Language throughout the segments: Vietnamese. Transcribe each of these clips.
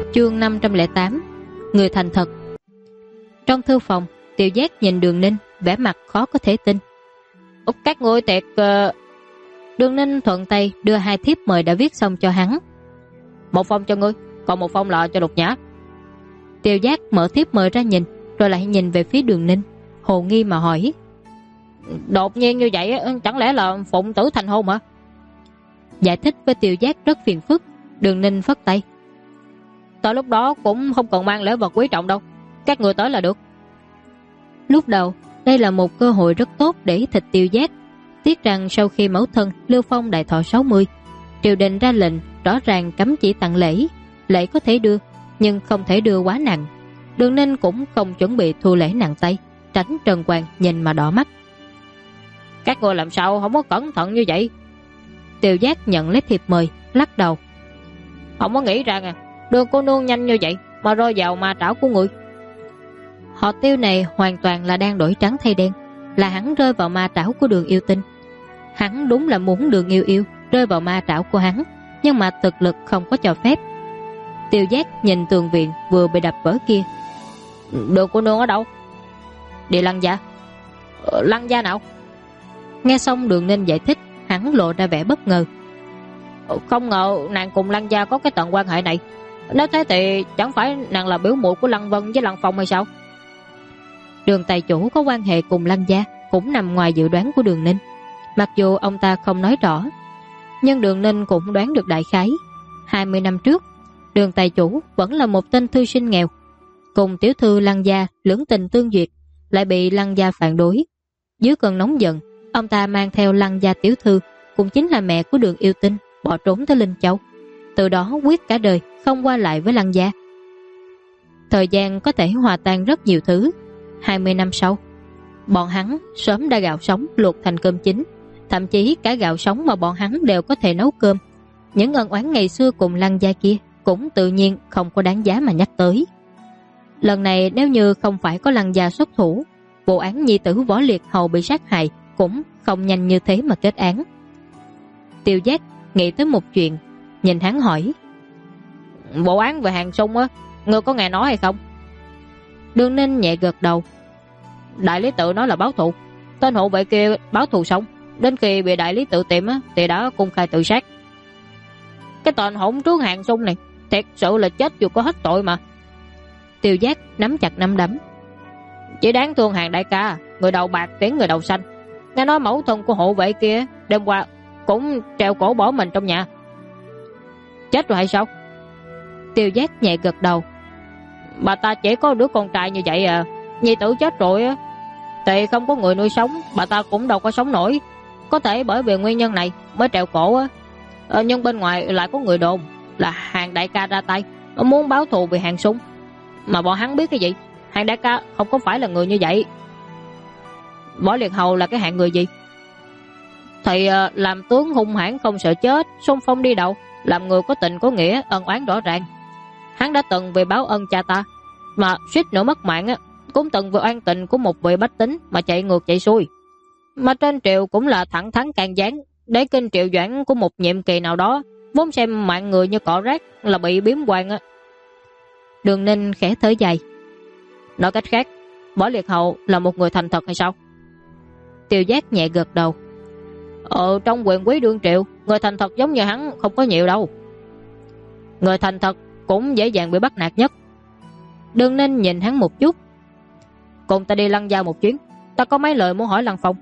Chương 508. Người thành thật. Trong thư phòng, Tiêu Giác nhìn Đường Ninh, vẻ mặt khó có thể tin. Các ngươi tiệc... Đường Ninh thuận tay đưa 2 thiếp mời đã viết xong cho hắn. Một phong cho ngươi, còn một phong là cho Lục Nhã. Tiêu Giác mở thiếp mời ra nhìn, rồi lại nhìn về phía Đường Ninh, hồ nghi mà hỏi. Đột nhiên như vậy, chẳng lẽ là phụng tử thành hôn hả? Giải thích với Tiêu Giác rất phiền phức. Đường Ninh phất tay. Tới lúc đó cũng không cần mang lễ vật quý trọng đâu, các người tới là được. Lúc đầu đây là một cơ hội rất tốt để thịt Tiêu Giác. Tiếc rằng sau khi mẫu thân Lưu Phong đại thọ 60, triều đình ra lệnh rõ ràng cấm chỉ tặng lễ. Lễ có thể đưa, nhưng không thể đưa quá nặng. Đường Ninh cũng không chuẩn bị thu lễ nặng tay, tránh Trần Hoàng nhìn mà đỏ mắt. Các người làm sao không có cẩn thận như vậy? Tiêu Giác nhận lấy thiệp mời, lắc đầu. Không có nghĩ rằng Đường cô nương nhanh như vậy mà rơi vào ma trảo của người. Họ Tiêu này hoàn toàn là đang đổi trắng thay đen, là hắn rơi vào ma trảo của Đường Yêu Tinh. Hắn đúng là muốn Đường Yêu Yêu rơi vào ma trảo của hắn, nhưng mà thực lực không có cho phép. Tiêu Giác nhìn tường viện vừa bị đập vỡ kia. Đường cô nương ở đâu? Đi Lăng gia. Lăng gia nào? Nghe xong Đường Ninh giải thích, hắn lộ ra vẻ bất ngờ. Không ngờ nàng cùng Lăng gia có cái tận quan hệ này. Nếu thế thì chẳng phải nàng là biểu muội của Lăng Vân với Lăng Phong hay sao? Đường tài chủ có quan hệ cùng Lăng gia cũng nằm ngoài dự đoán của Đường Ninh. Mặc dù ông ta không nói rõ, nhưng Đường Ninh cũng đoán được đại khái. 20 năm trước, Đường tài chủ vẫn là một tên thư sinh nghèo, cùng tiểu thư Lăng gia lưỡng tình tương duyệt, lại bị Lăng gia phản đối. Dưới cơn nóng giận, ông ta mang theo Lăng gia tiểu thư, cũng chính là mẹ của Đường Yêu Tinh, bỏ trốn tới Linh Châu. Từ đó quyết cả đời không qua lại với Lăng gia. Thời gian có thể hòa tan rất nhiều thứ. 20 năm sau, bọn hắn sớm đã gạo sống luộc thành cơm chín, thậm chí cả gạo sống mà bọn hắn đều có thể nấu cơm. Những ân oán ngày xưa cùng Lăng gia kia cũng tự nhiên không có đáng giá mà nhắc tới. Lần này nếu như không phải có Lăng gia xuất thủ, vụ án nhi tử Võ Liệt Hầu bị sát hại cũng không nhanh như thế mà kết án. Tiêu Giác nghĩ tới một chuyện, nhìn hắn hỏi. Vụ án về Hàng Sung á, ngươi có nghe nói hay không? Đường Ninh nhẹ gật đầu. Đại lý tự nói là báo thù. Tên hộ vệ kia báo thù xong, đến khi bị đại lý tự tìm á, thì đã công khai tự sát. Cái tên hỗn trướng Hàng Sung này thật sự là chết dù có hết tội mà. Tiêu Giác nắm chặt nắm đấm. Chỉ đáng thương Hàng đại ca, người đầu bạc tiến người đầu xanh. Nghe nói mẫu thân của hộ vệ kia đêm qua cũng treo cổ bỏ mình trong nhà. Chết rồi hay sao? Tiêu Giác nhẹ gật đầu. Bà ta chỉ có đứa con trai như vậy à. Nhi tử chết rồi á, thì không có người nuôi sống, bà ta cũng đâu có sống nổi. Có thể bởi vì nguyên nhân này mới treo cổ á. Nhưng bên ngoài lại có người đồn là Hàng đại ca ra tay muốn báo thù vì Hàng Sung. Mà bọn hắn biết cái gì? Hàng đại ca không có phải là người như vậy. Võ Liệt Hầu là cái hạng người gì? Thì làm tướng hung hãn không sợ chết, xung phong đi đầu, làm người có tình có nghĩa, ân oán rõ ràng. Hắn đã từng vì báo ân cha ta mà suýt nữa mất mạng á, cũng từng vì oan tình của một vị bách tính mà chạy ngược chạy xuôi. Mà trên triều cũng là thẳng thắn can gián, để kinh triệu doãn của một nhiệm kỳ nào đó vốn xem mạng người như cỏ rác là bị biếm quan á. Đường Ninh khẽ thở dài. Nói cách khác, Võ Liệt Hầu là một người thành thật hay sao? Tiêu Giác nhẹ gật đầu. Trong quyền quý đương triệu, người thành thật giống như hắn không có nhiều đâu. Người thành thật cũng dễ dàng bị bắt nạt nhất. Đường Ninh nhìn hắn một chút. Cùng ta đi Lăng gia một chuyến, ta có mấy lời muốn hỏi Lăng Phong.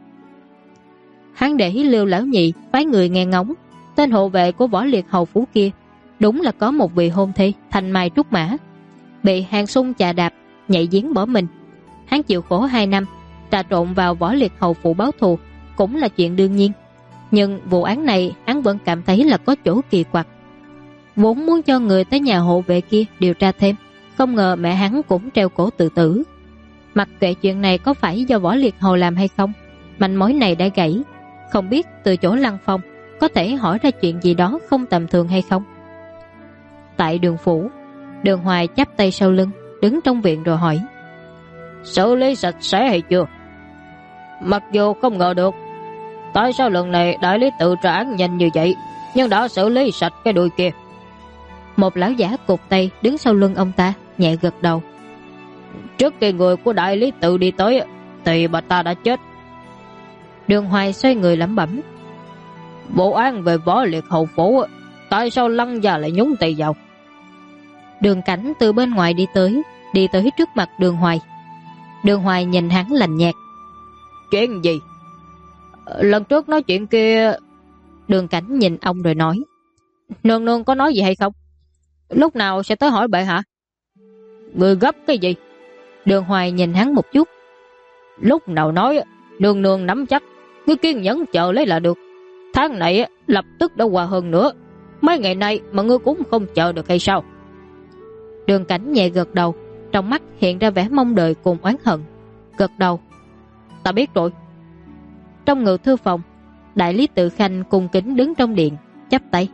Hắn để Lưu lão nhị phái người nghe ngóng. Tên hộ vệ của Võ Liệt Hầu phủ kia đúng là có một vị hôn thê thành mai trúc mã, bị Hàng Sung chà đạp, nhảy giếng bỏ mình. Hắn chịu khổ 2 năm, trà trộn vào Võ Liệt Hầu phủ báo thù cũng là chuyện đương nhiên. Nhưng vụ án này hắn vẫn cảm thấy là có chỗ kỳ quặc. Vốn muốn cho người tới nhà hộ vệ kia điều tra thêm, không ngờ mẹ hắn cũng treo cổ tự tử. Mặc kệ chuyện này có phải do Võ Liệt Hầu làm hay không, manh mối này đã gãy. Không biết từ chỗ Lăng Phong có thể hỏi ra chuyện gì đó không tầm thường hay không. Tại Đường phủ, Đường Hoài chắp tay sau lưng, đứng trong viện rồi hỏi. Xử lý sạch sẽ hay chưa? Mặc dù không ngờ được tại sao lần này đại lý tự trả án nhanh như vậy, nhưng đã xử lý sạch cái đuôi kia. Một lão giả cụt tay đứng sau lưng ông ta, nhẹ gật đầu. Trước khi người của đại lý tự đi tới thì bà ta đã chết. Đường Hoài xoay người lẩm bẩm. Vụ án về Võ Liệt hầu phủ, tại sao Lăng gia lại nhúng tay vào? Đường Cảnh từ bên ngoài đi tới trước mặt Đường Hoài. Đường Hoài nhìn hắn lạnh nhạt. Chuyện gì? Lần trước nói chuyện kia. Đường Cảnh nhìn ông rồi nói. Nương nương có nói gì hay không? Lúc nào sẽ tới hỏi bệ hạ? Người gấp cái gì? Đường Hoài nhìn hắn một chút. Lúc nào nói, nương nương nắm chắc, ngươi kiên nhẫn chờ lấy là được. Tháng này lập tức đã qua hơn nữa. Mấy ngày nay mà ngươi cũng không chờ được hay sao? Đường Cảnh nhẹ gật đầu, trong mắt hiện ra vẻ mong đợi cùng oán hận. Gật đầu. Ta biết rồi. Trong ngự thư phòng, đại lý Tự Khanh cung kính đứng trong điện, chắp tay.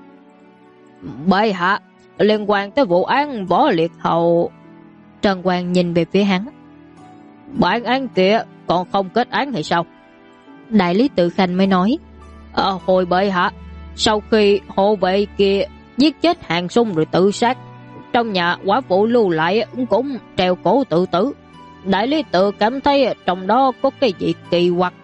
Bệ hạ, liên quan tới vụ án Võ Liệt hầu. Trần Quang nhìn về phía hắn. Bản án kia còn không kết án hay sao? Đại lý Tự Khanh mới nói. Hồi bệ hạ, sau khi hộ vệ kia giết chết Hàng Sung rồi tự sát, trong nhà quả phụ lưu lại cũng treo cổ tự tử. Đại lý tự cảm thấy trong đó có cái gì kỳ quặc.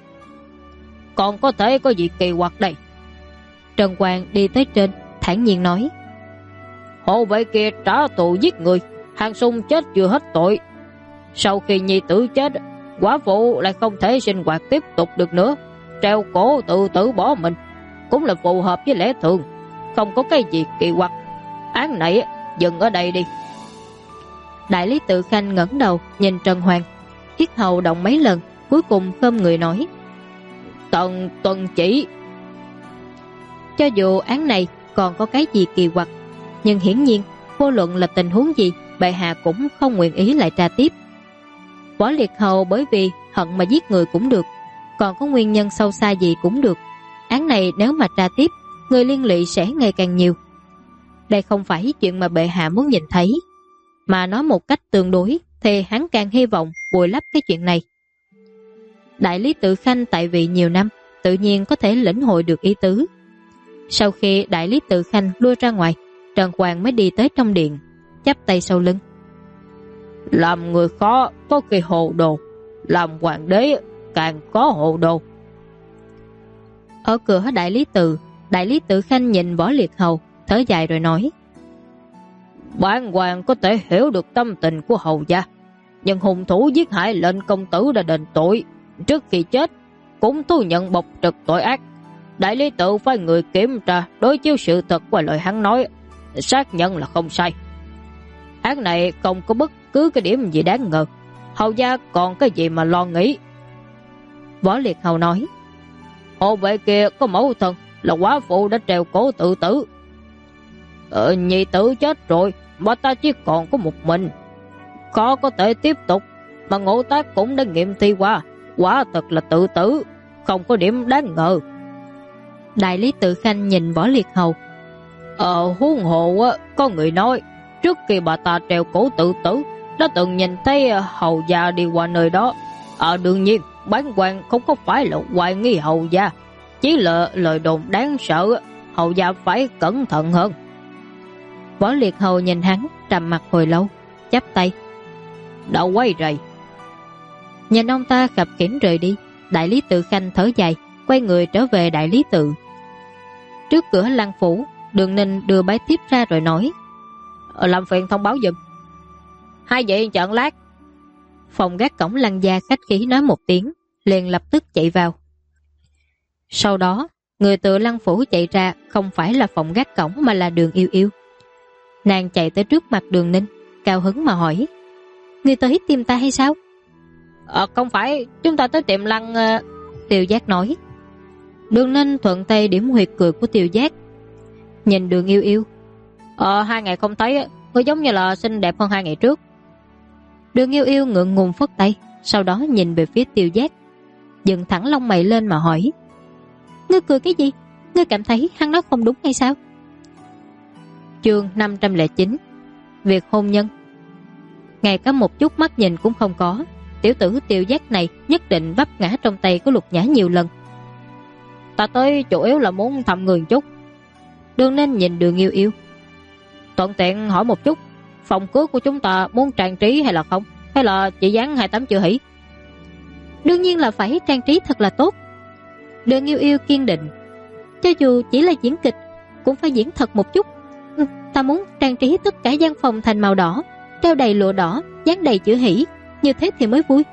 Còn có thể có gì kỳ quặc đây? Trần Quang đi tới trên, thản nhiên nói. Hộ vệ kia trả thù giết người, Hàng Sung chết chưa hết tội. Sau khi nhi tử chết, quả phụ lại không thể sinh hoạt tiếp tục được nữa, treo cổ tự tử bỏ mình, cũng là phù hợp với lẽ thường, không có cái gì kỳ quặc. Án này dừng ở đây đi. Đại lý Tự Khanh ngẩng đầu nhìn Trần Hoàng, yết hầu động mấy lần, cuối cùng khom người nói. Tần tuân chỉ. Cho dù án này còn có cái gì kỳ quặc, nhưng hiển nhiên vô luận là tình huống gì, bệ hạ cũng không nguyện ý lại tra tiếp. Võ Liệt hầu bởi vì hận mà giết người cũng được, còn có nguyên nhân sâu xa gì cũng được. Án này nếu mà tra tiếp, người liên lụy sẽ ngày càng nhiều. Đây không phải chuyện mà bệ hạ muốn nhìn thấy, mà nói một cách tương đối thì hắn càng hy vọng bồi lấp cái chuyện này. Đại lý Tự Khanh tại vị nhiều năm, tự nhiên có thể lĩnh hội được ý tứ. Sau khi đại lý Tự Khanh lui ra ngoài, Trần Quang mới đi tới trong điện, chắp tay sau lưng. Làm người khó có khi hồ đồ, làm hoàng đế càng có hồ đồ. Ở cửa đại lý Tự Khanh nhìn Võ Liệt hầu, thở dài rồi nói. Bản hoàng có thể hiểu được tâm tình của hầu gia, nhưng hung thủ giết hại lệnh công tử đã đền tội, trước khi chết cũng thu nhận bộc trực tội ác. Đại lý tự phải người kiểm tra đối chiếu sự thật qua lời hắn nói, xác nhận là không sai. Án này không có bất cứ cái điểm gì đáng ngờ, hầu gia còn cái gì mà lo nghĩ? Võ Liệt hầu nói. Hộ vệ kia có mẫu thân là quả phụ đã treo cổ tự tử. Nhị tử chết rồi mà ta chỉ còn có một mình, khó có thể tiếp tục. Mà Ngộ Tác cũng đã nghiệm thi qua, quả thật là tự tử, không có điểm đáng ngờ. Đại lý Tự Khanh nhìn Võ Liệt hầu. Huống hồ có người nói trước khi bà ta treo cổ tự tử đã từng nhìn thấy hầu gia đi qua nơi đó. Đương nhiên bản quan không có phải là hoài nghi hầu gia, chỉ là lời đồn đáng sợ, hầu gia phải cẩn thận hơn. Võ Liệt hầu nhìn hắn trầm mặt hồi lâu, chắp tay. Đã quay rầy. Nhìn ông ta khập khiễng rời đi, đại lý Tự Khanh thở dài, quay người trở về đại lý tự. Trước cửa lăng phủ, Đường Ninh đưa bái tiếp ra rồi nói. Làm phiền thông báo giùm. Hai vị chọn lát. Phòng gác cổng Lăng gia khách khí nói một tiếng, liền lập tức chạy vào. Sau đó, người từ lăng phủ chạy ra không phải là phòng gác cổng mà là Đường Yêu Yêu. Nàng chạy tới trước mặt Đường Ninh, cao hứng mà hỏi. Người tới tìm ta hay sao? Không phải, chúng ta tới tiệm Lăng. Tiêu Giác nói. Đường Ninh thuận tay điểm huyệt cười của Tiêu Giác. Nhìn Đường Yêu Yêu. 2 ngày không thấy, người giống như là xinh đẹp hơn 2 ngày trước. Đường Yêu Yêu ngượng ngùng phất tay, sau đó nhìn về phía Tiêu Giác, dựng thẳng lông mày lên mà hỏi. Ngươi cười cái gì? Ngươi cảm thấy hắn nói không đúng hay sao? Chương 509. Việc hôn nhân. Ngay cả một chút mắt nhìn cũng không có, tiểu tử Tiêu Giác này nhất định vấp ngã trong tay của Lục Nhã nhiều lần. Ta tới chủ yếu là muốn thăm người chút. Đường Ninh nhìn Đường Yêu Yêu. Thuận tiện hỏi một chút, phòng cưới của chúng ta muốn trang trí hay là không? Hay là chỉ dán 28 chữ hỷ? Đương nhiên là phải trang trí thật là tốt. Đường Yêu Yêu kiên định. Cho dù chỉ là diễn kịch cũng phải diễn thật một chút. Ta muốn trang trí tất cả gian phòng thành màu đỏ, treo đầy lụa đỏ, dán đầy chữ hỷ, như thế thì mới vui.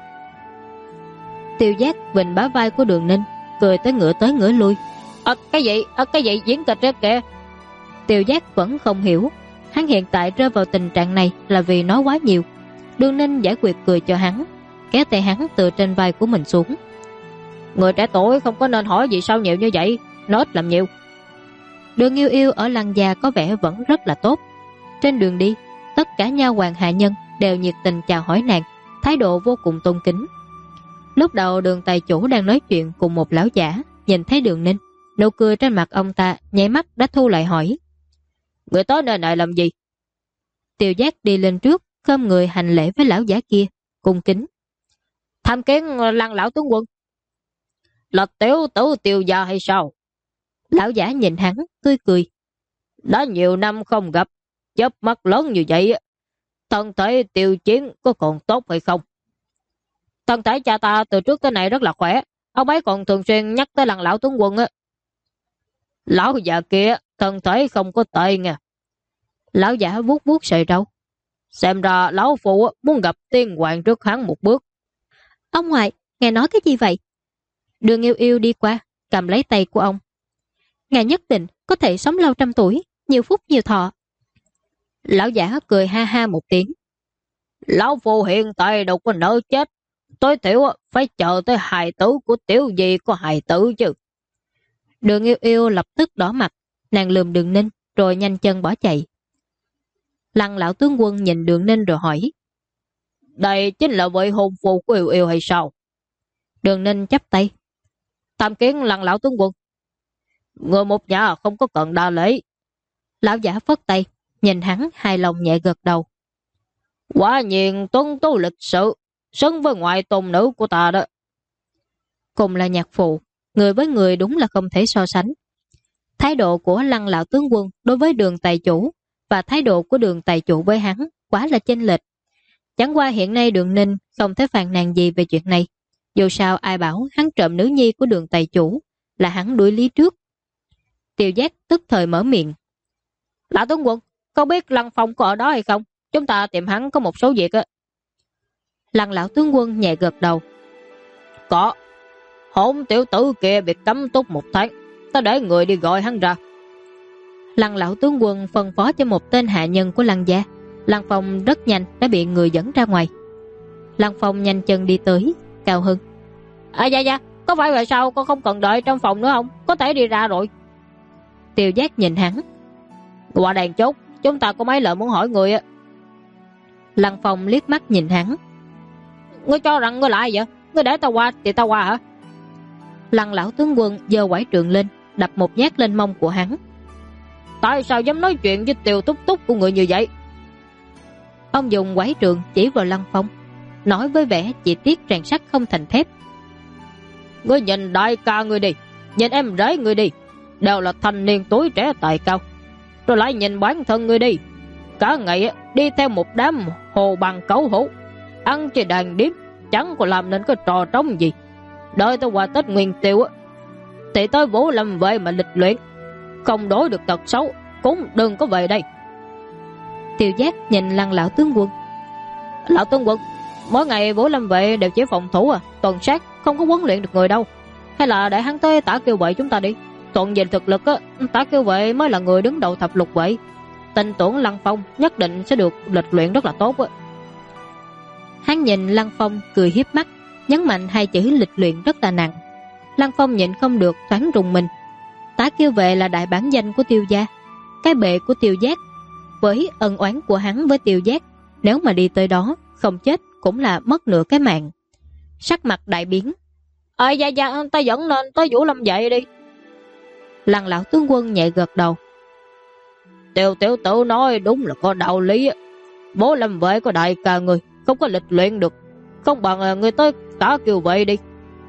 Tiêu Giác vịnh bả vai của Đường Ninh, cười tới ngửa lui. Cái gì diễn kịch đó kìa? Tiêu Giác vẫn không hiểu, hắn hiện tại rơi vào tình trạng này là vì nói quá nhiều. Đường Ninh giải quyết cười cho hắn, kéo tay hắn từ trên vai của mình xuống. Người trẻ tuổi không có nên hỏi gì sao nhiều như vậy, nói ít làm nhiều. Đường Yêu Yêu ở Lăng gia có vẻ vẫn rất là tốt. Trên đường đi, tất cả nha hoàn hạ nhân đều nhiệt tình chào hỏi nàng, thái độ vô cùng tôn kính. Lúc đầu Đường tài chủ đang nói chuyện cùng một lão giả, nhìn thấy Đường Ninh, nụ cười trên mặt ông ta nháy mắt đã thu lại, hỏi: người tới nơi này làm gì? Tiêu Giác đi lên trước, khom người hành lễ với lão giả kia, cung kính: tham kiến Lăng lão tướng quân. Là tiểu tử Tiêu gia hay sao? Lão giả nhìn hắn, cười. Đã nhiều năm không gặp, chớp mắt lớn như vậy, thân thể Tiêu Chiến có còn tốt hay không? Thân thể cha ta từ trước tới nay rất là khỏe, ông ấy còn thường xuyên nhắc tới Lăng lão tướng quân á. Lão già kia thân thể không có tệ nha. Lão giả vuốt vuốt sợi râu. Xem ra lão phụ muốn gặp tiên hoàng trước hắn một bước. Ông ngoại, ngài nói cái gì vậy? Đường Yêu Yêu đi qua, cầm lấy tay của ông. Ngài nhất định có thể sống lâu trăm tuổi, nhiều phúc nhiều thọ. Lão giả cười ha ha một tiếng. Lão phụ hiện tại đâu có nỡ chết, tối thiểu phải chờ tới hài tử của tiểu gì có hài tử chứ. Đường Yêu Yêu lập tức đỏ mặt, nàng lườm Đường Ninh rồi nhanh chân bỏ chạy. Lăng lão tướng quân nhìn Đường Ninh rồi hỏi: đây chính là vị hôn phu của Yêu Yêu hay sao? Đường Ninh chắp tay: tham kiến Lăng lão tướng quân. Người một nhà không có cần đa lễ. Lão giả phất tay, nhìn hắn hài lòng nhẹ gật đầu. Quả nhiên tuấn tú lịch sự, xứng với ngoại tôn nữ của ta đó. Cùng là nhạc phụ, người với người đúng là không thể so sánh. Thái độ của Lăng lão tướng quân đối với Đường tài chủ và thái độ của Đường tài chủ với hắn quá là chênh lệch. Chẳng qua hiện nay Đường Ninh không thể phàn nàn gì về chuyện này. Dù sao ai bảo hắn trộm nữ nhi của Đường tài chủ là hắn đuổi lý trước. Tiêu Giác tức thời mở miệng: lão tướng quân, không biết Lăng Phong có ở đó hay không? Chúng ta tìm hắn có một số việc á. Lăng lão tướng quân nhẹ gật đầu: có. Hỗn tiểu tử kia bị cấm túc 1 tháng, ta để người đi gọi hắn ra. Lăng lão tướng quân phân phó cho một tên hạ nhân của Lăng gia. Lăng Phong rất nhanh đã bị người dẫn ra ngoài. Lăng Phong nhanh chân đi tới, cao hưng: dạ, có phải vậy sao, con không cần đợi trong phòng nữa không? Có thể đi ra rồi. Tiêu Giác nhìn hắn: qua đèn chốt, chúng ta có mấy lời muốn hỏi người á. Lăng Phong liếc mắt nhìn hắn: ngươi cho rằng ngươi là ai vậy? Ngươi để tao qua thì tao qua hả? Lăng lão tướng quân giơ quải trượng lên, đập một nhát lên mông của hắn. Tại sao dám nói chuyện với Tiêu Túc Túc của người như vậy? Ông dùng quải trượng chỉ vào Lăng Phong, nói với vẻ chỉ tiếc rèn sắt không thành thép: ngươi nhìn đại ca ngươi đi, nhìn em rể ngươi đi, đều là thanh niên tuổi trẻ tài cao, rồi lại nhìn bản thân ngươi đi, cả ngày đi theo một đám hồ bằng cẩu hổ, ăn chơi đàn điếm, chẳng có làm nên cái trò trống gì. Đợi tới qua Tết Nguyên Tiêu thì tới Vũ Lâm Vệ mà lịch luyện, không đối được tật xấu cũng đừng có về đây. Tiêu Giác nhìn Lăng lão tướng quân: lão tướng quân, mỗi ngày Vũ Lâm Vệ đều chỉ phòng thủ tuần sát, không có huấn luyện được người đâu. Hay là để hắn tới Tả Kiêu Vệ chúng ta đi. Thuận về thực lực Tả Kiêu Vệ mới là người đứng đầu thập lục vệ. Tin tưởng Lăng Phong nhất định sẽ được lịch luyện rất là tốt á. Hắn nhìn Lăng Phong cười hiếp mắt, nhấn mạnh 2 chữ lịch luyện rất là nặng. Lăng Phong nhịn không được thoáng rùng mình. Tả Kiêu Vệ là đại bản danh của Tiêu gia, cái bệ của Tiêu Giác. Với ân oán của hắn với Tiêu Giác, nếu mà đi tới đó không chết cũng là mất nửa cái mạng. Sắc mặt đại biến: dạ, ta dẫn lên tới Vũ Lâm Vệ đi. Lăng lão tướng quân nhẹ gật đầu: Tiêu tiểu tử nói đúng là có đạo lý. Bố Lâm Vệ có đại ca người, không có lịch luyện được, không bằng người tới Tả Kiêu Vệ đi.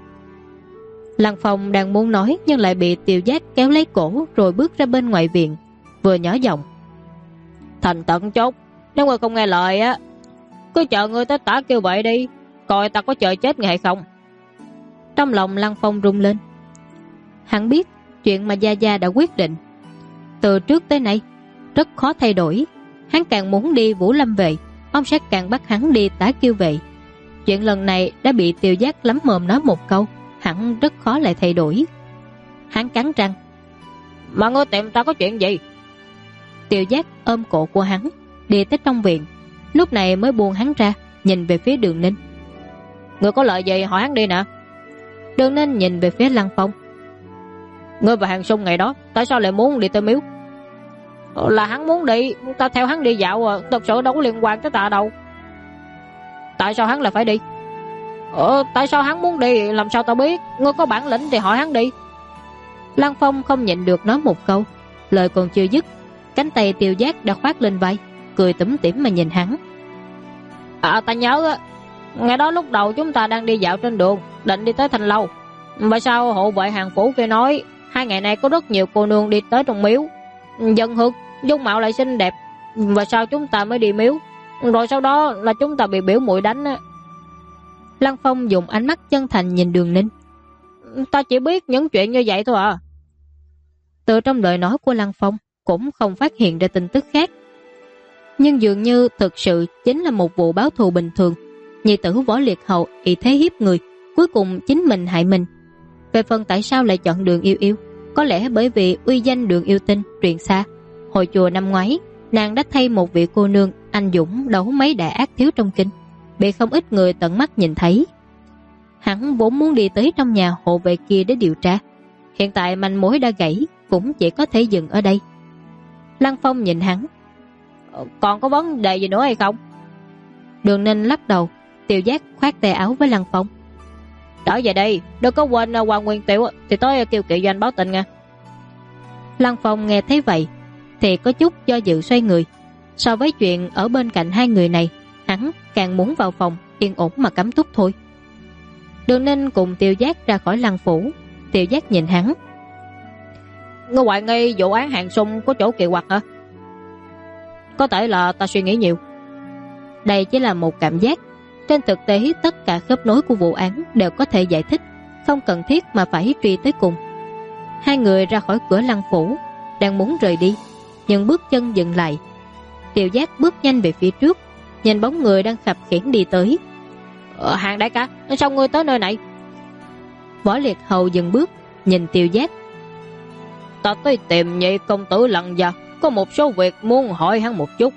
Lăng Phong đang muốn nói nhưng lại bị Tiêu Giác kéo lấy cổ rồi bước ra bên ngoài viện, vừa nhỏ giọng: Thành tận chốt, nếu ngươi không nghe lời á, cứ chờ ngươi tới tả kêu vậy đi, coi ta có chờ chết ngươi hay không. Trong lòng Lăng Phong rung lên. Hắn biết chuyện mà Gia Gia đã quyết định từ trước tới nay rất khó thay đổi. Hắn càng muốn đi Vũ Lâm vệ, ông sẽ càng bắt hắn đi Tả Kiêu vệ. Chuyện lần này đã bị Tiêu Giác lắm mồm nói một câu, hẳn rất khó lại thay đổi. Hắn cắn răng. Mà ngươi tìm ta có chuyện gì? Tiêu Giác ôm cổ của hắn đi tới trong viện, lúc này mới buông hắn ra, nhìn về phía Đường Ninh. Ngươi có lời gì hỏi hắn đi nè. Đường Ninh nhìn về phía Lăng Phong. Ngươi và Hàng Sung ngày đó tại sao lại muốn đi tới miếu? Là hắn muốn đi, ta theo hắn đi dạo, thật sự đâu có liên quan tới ta đâu. Tại sao hắn lại phải đi? Tại sao hắn muốn đi làm sao ta biết? Ngươi có bản lĩnh thì hỏi hắn đi. Lăng Phong không nhịn được nói một câu, lời còn chưa dứt, cánh tay Tiêu Giác đã khoác lên vai, cười tủm tỉm mà nhìn hắn. Ta nhớ á, ngày đó lúc đầu chúng ta đang đi dạo trên đường, định đi tới Thành Lâu. Mà sao hộ vệ Hàng phủ kia nói 2 ngày nay có rất nhiều cô nương đi tới trong miếu, dân hương dung mạo lại xinh đẹp, và sao chúng ta mới đi miếu, rồi sau đó là chúng ta bị biểu muội đánh á. Lăng Phong dùng ánh mắt chân thành nhìn Đường Ninh. Ta chỉ biết những chuyện như vậy thôi à. Từ trong lời nói của Lăng Phong cũng không phát hiện ra tin tức khác, nhưng dường như thực sự chính là một vụ báo thù bình thường. Nhi tử Võ Liệt Hầu ý thế hiếp người, cuối cùng chính mình hại mình. Về phần tại sao lại chọn Đường Yêu Yêu, có lẽ bởi vì uy danh Đường Yêu Tinh truyền xa. Hồi chùa năm ngoái, nàng đã thay một vị cô nương anh dũng đấu mấy đại ác thiếu trong kinh, bị không ít người tận mắt nhìn thấy. Hắn vốn muốn đi tới trong nhà hộ vệ kia để điều tra, hiện tại manh mối đã gãy, cũng chỉ có thể dừng ở đây. Lăng Phong nhìn hắn. Còn có vấn đề gì nữa hay không? Đường Ninh lắc đầu. Tiêu Giác khoác tay áo với Lăng Phong. Trở về đây, đừng có quên Hoàng Nguyên Tiểu thì tới kêu kỵ doanh báo tin nha. Lăng Phong nghe thấy vậy thì có chút do dự xoay người. So với chuyện ở bên cạnh hai người này, hắn càng muốn vào phòng yên ổn mà cắm túc thôi. Đường Ninh cùng Tiêu Giác ra khỏi lăng phủ. Tiêu Giác nhìn hắn. Ngươi hoài nghi vụ án Hàng Sung có chỗ kỳ quặc hả? Có thể là ta suy nghĩ nhiều. Đây chỉ là một cảm giác. Trên thực tế tất cả khớp nối của vụ án đều có thể giải thích, không cần thiết mà phải truy tới cùng. Hai người ra khỏi cửa lăng phủ, đang muốn rời đi, nhưng bước chân dừng lại. Tiêu Giác bước nhanh về phía trước, nhìn bóng người đang khập khiễng đi tới. Hàng đại ca, sao ngươi tới nơi này? Võ Liệt Hầu dừng bước, nhìn Tiêu Giác. Ta tới tìm nhị công tử Lăng Gia, có một số việc muốn hỏi hắn một chút.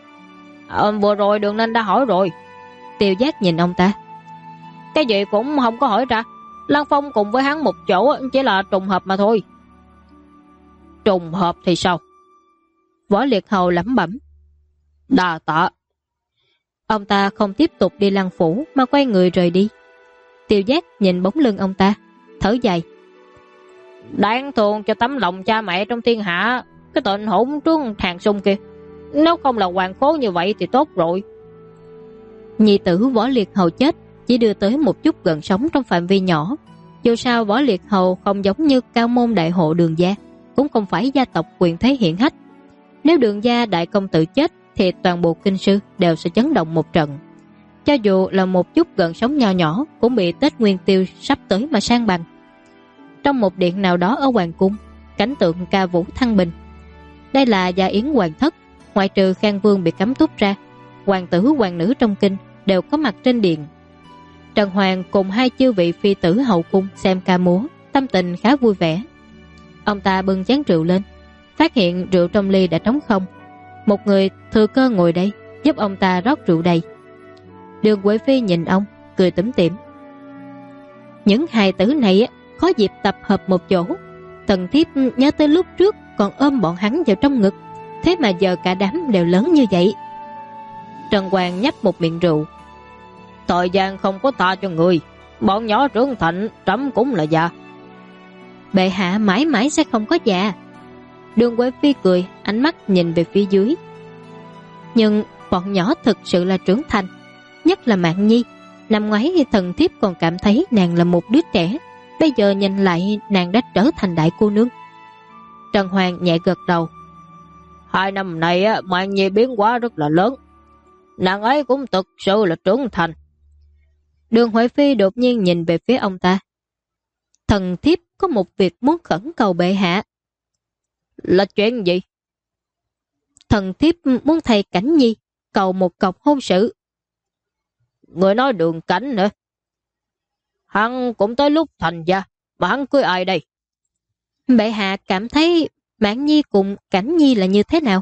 Vừa rồi Đường Ninh đã hỏi rồi. Tiêu Giác nhìn ông ta. Cái gì cũng không có hỏi ra. Lăng Phong cùng với hắn một chỗ chỉ là trùng hợp mà thôi. Trùng hợp thì sao? Võ Liệt Hầu lẩm bẩm. Đà tạ. Ông ta không tiếp tục đi lăng phủ mà quay người rời đi. Tiêu Giác nhìn bóng lưng ông ta, thở dài. Đáng thương cho tấm lòng cha mẹ trong thiên hạ, cái tên hỗn trướng Hàng Sung kia. Nếu không là hoàng khố như vậy thì tốt rồi. Nhị tử Võ Liệt Hầu chết chỉ đưa tới một chút gần sống trong phạm vi nhỏ. Dù sao Võ Liệt Hầu không giống như cao môn đại hộ Đường gia, cũng không phải gia tộc quyền thế hiển hách. Nếu Đường gia đại công tử chết thì toàn bộ kinh sư đều sẽ chấn động một trận. Cho dù là một chút gần sống nho nhỏ cũng bị Tết Nguyên Tiêu sắp tới mà sang bằng. Trong một điện nào đó ở hoàng cung, cảnh tượng ca vũ thăng bình. Đây là gia yến hoàng thất, ngoại trừ Khang Vương bị cấm túc ra, hoàng tử hoàng nữ trong kinh đều có mặt trên điện. Trần Hoàng cùng hai chư vị phi tử hậu cung xem ca múa, tâm tình khá vui vẻ. Ông ta bưng chén rượu lên, phát hiện rượu trong ly đã trống không. Một người thừa cơ ngồi đây giúp ông ta rót rượu đầy. Đường Quế Phi nhìn ông, cười tủm tỉm. Những hài tử này có dịp tập hợp một chỗ. Tần thiếp nhớ tới lúc trước còn ôm bọn hắn vào trong ngực, thế mà giờ cả đám đều lớn như vậy. Trần Hoàng nhấp một miệng rượu. Thời gian không có tha cho người, bọn nhỏ trưởng thành trẫm cũng là già. Bệ hạ mãi mãi sẽ không có già. Đường Quế Phi cười, ánh mắt nhìn về phía dưới. Nhưng bọn nhỏ thực sự là trưởng thành, nhất là Mạn Nhi. Năm ngoái thần thiếp còn cảm thấy nàng là một đứa trẻ, bây giờ nhìn lại nàng đã trở thành đại cô nương. Trần Hoàng nhẹ gật đầu. 2 năm này Mạng Nhi biến hóa rất là lớn. Nàng ấy cũng thực sự là trưởng thành. Đường Huệ Phi đột nhiên nhìn về phía ông ta. Thần thiếp có một việc muốn khẩn cầu bệ hạ. Là chuyện gì? Thần thiếp muốn thầy Cảnh Nhi cầu một cọc hôn sự. Người nói Đường Cảnh nữa. Hắn cũng tới lúc thành gia, mà hắn cưới ai đây? Bệ hạ cảm thấy Mãn Nhi cùng Cảnh Nhi là như thế nào?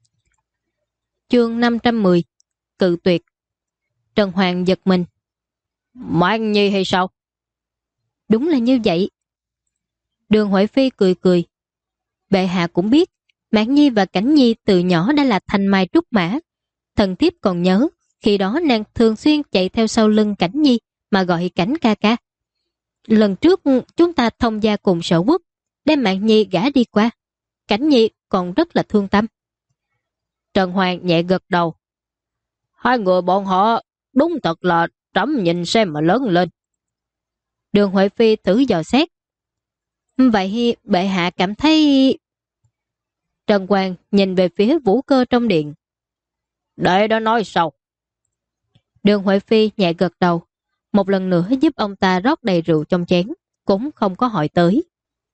Chương 510 Cự tuyệt. Trần Hoàng giật mình. Mãn Nhi hay sao? Đúng là như vậy. Đường Huệ Phi cười cười. Bệ hạ cũng biết Mãn Nhi và Cảnh Nhi từ nhỏ đã là thành mai trúc mã. Thần thiếp còn nhớ khi đó nàng thường xuyên chạy theo sau lưng Cảnh Nhi mà gọi Cảnh ca ca. Lần trước chúng ta thông gia cùng Sở Quốc, đem Mãn Nhi gả đi qua. Cảnh Nhi còn rất là thương tâm. Trần Hoàng nhẹ gật đầu. Hai người bọn họ đúng thật là trẫm nhìn xem mà lớn lên. Đường Huệ Phi thử dò xét. Vậy bệ hạ cảm thấy... Trần Hoàng nhìn về phía Vũ Cơ trong điện. Để đó nói sau. Đường Huệ Phi nhẹ gật đầu, một lần nữa giúp ông ta rót đầy rượu trong chén, cũng không có hỏi tới.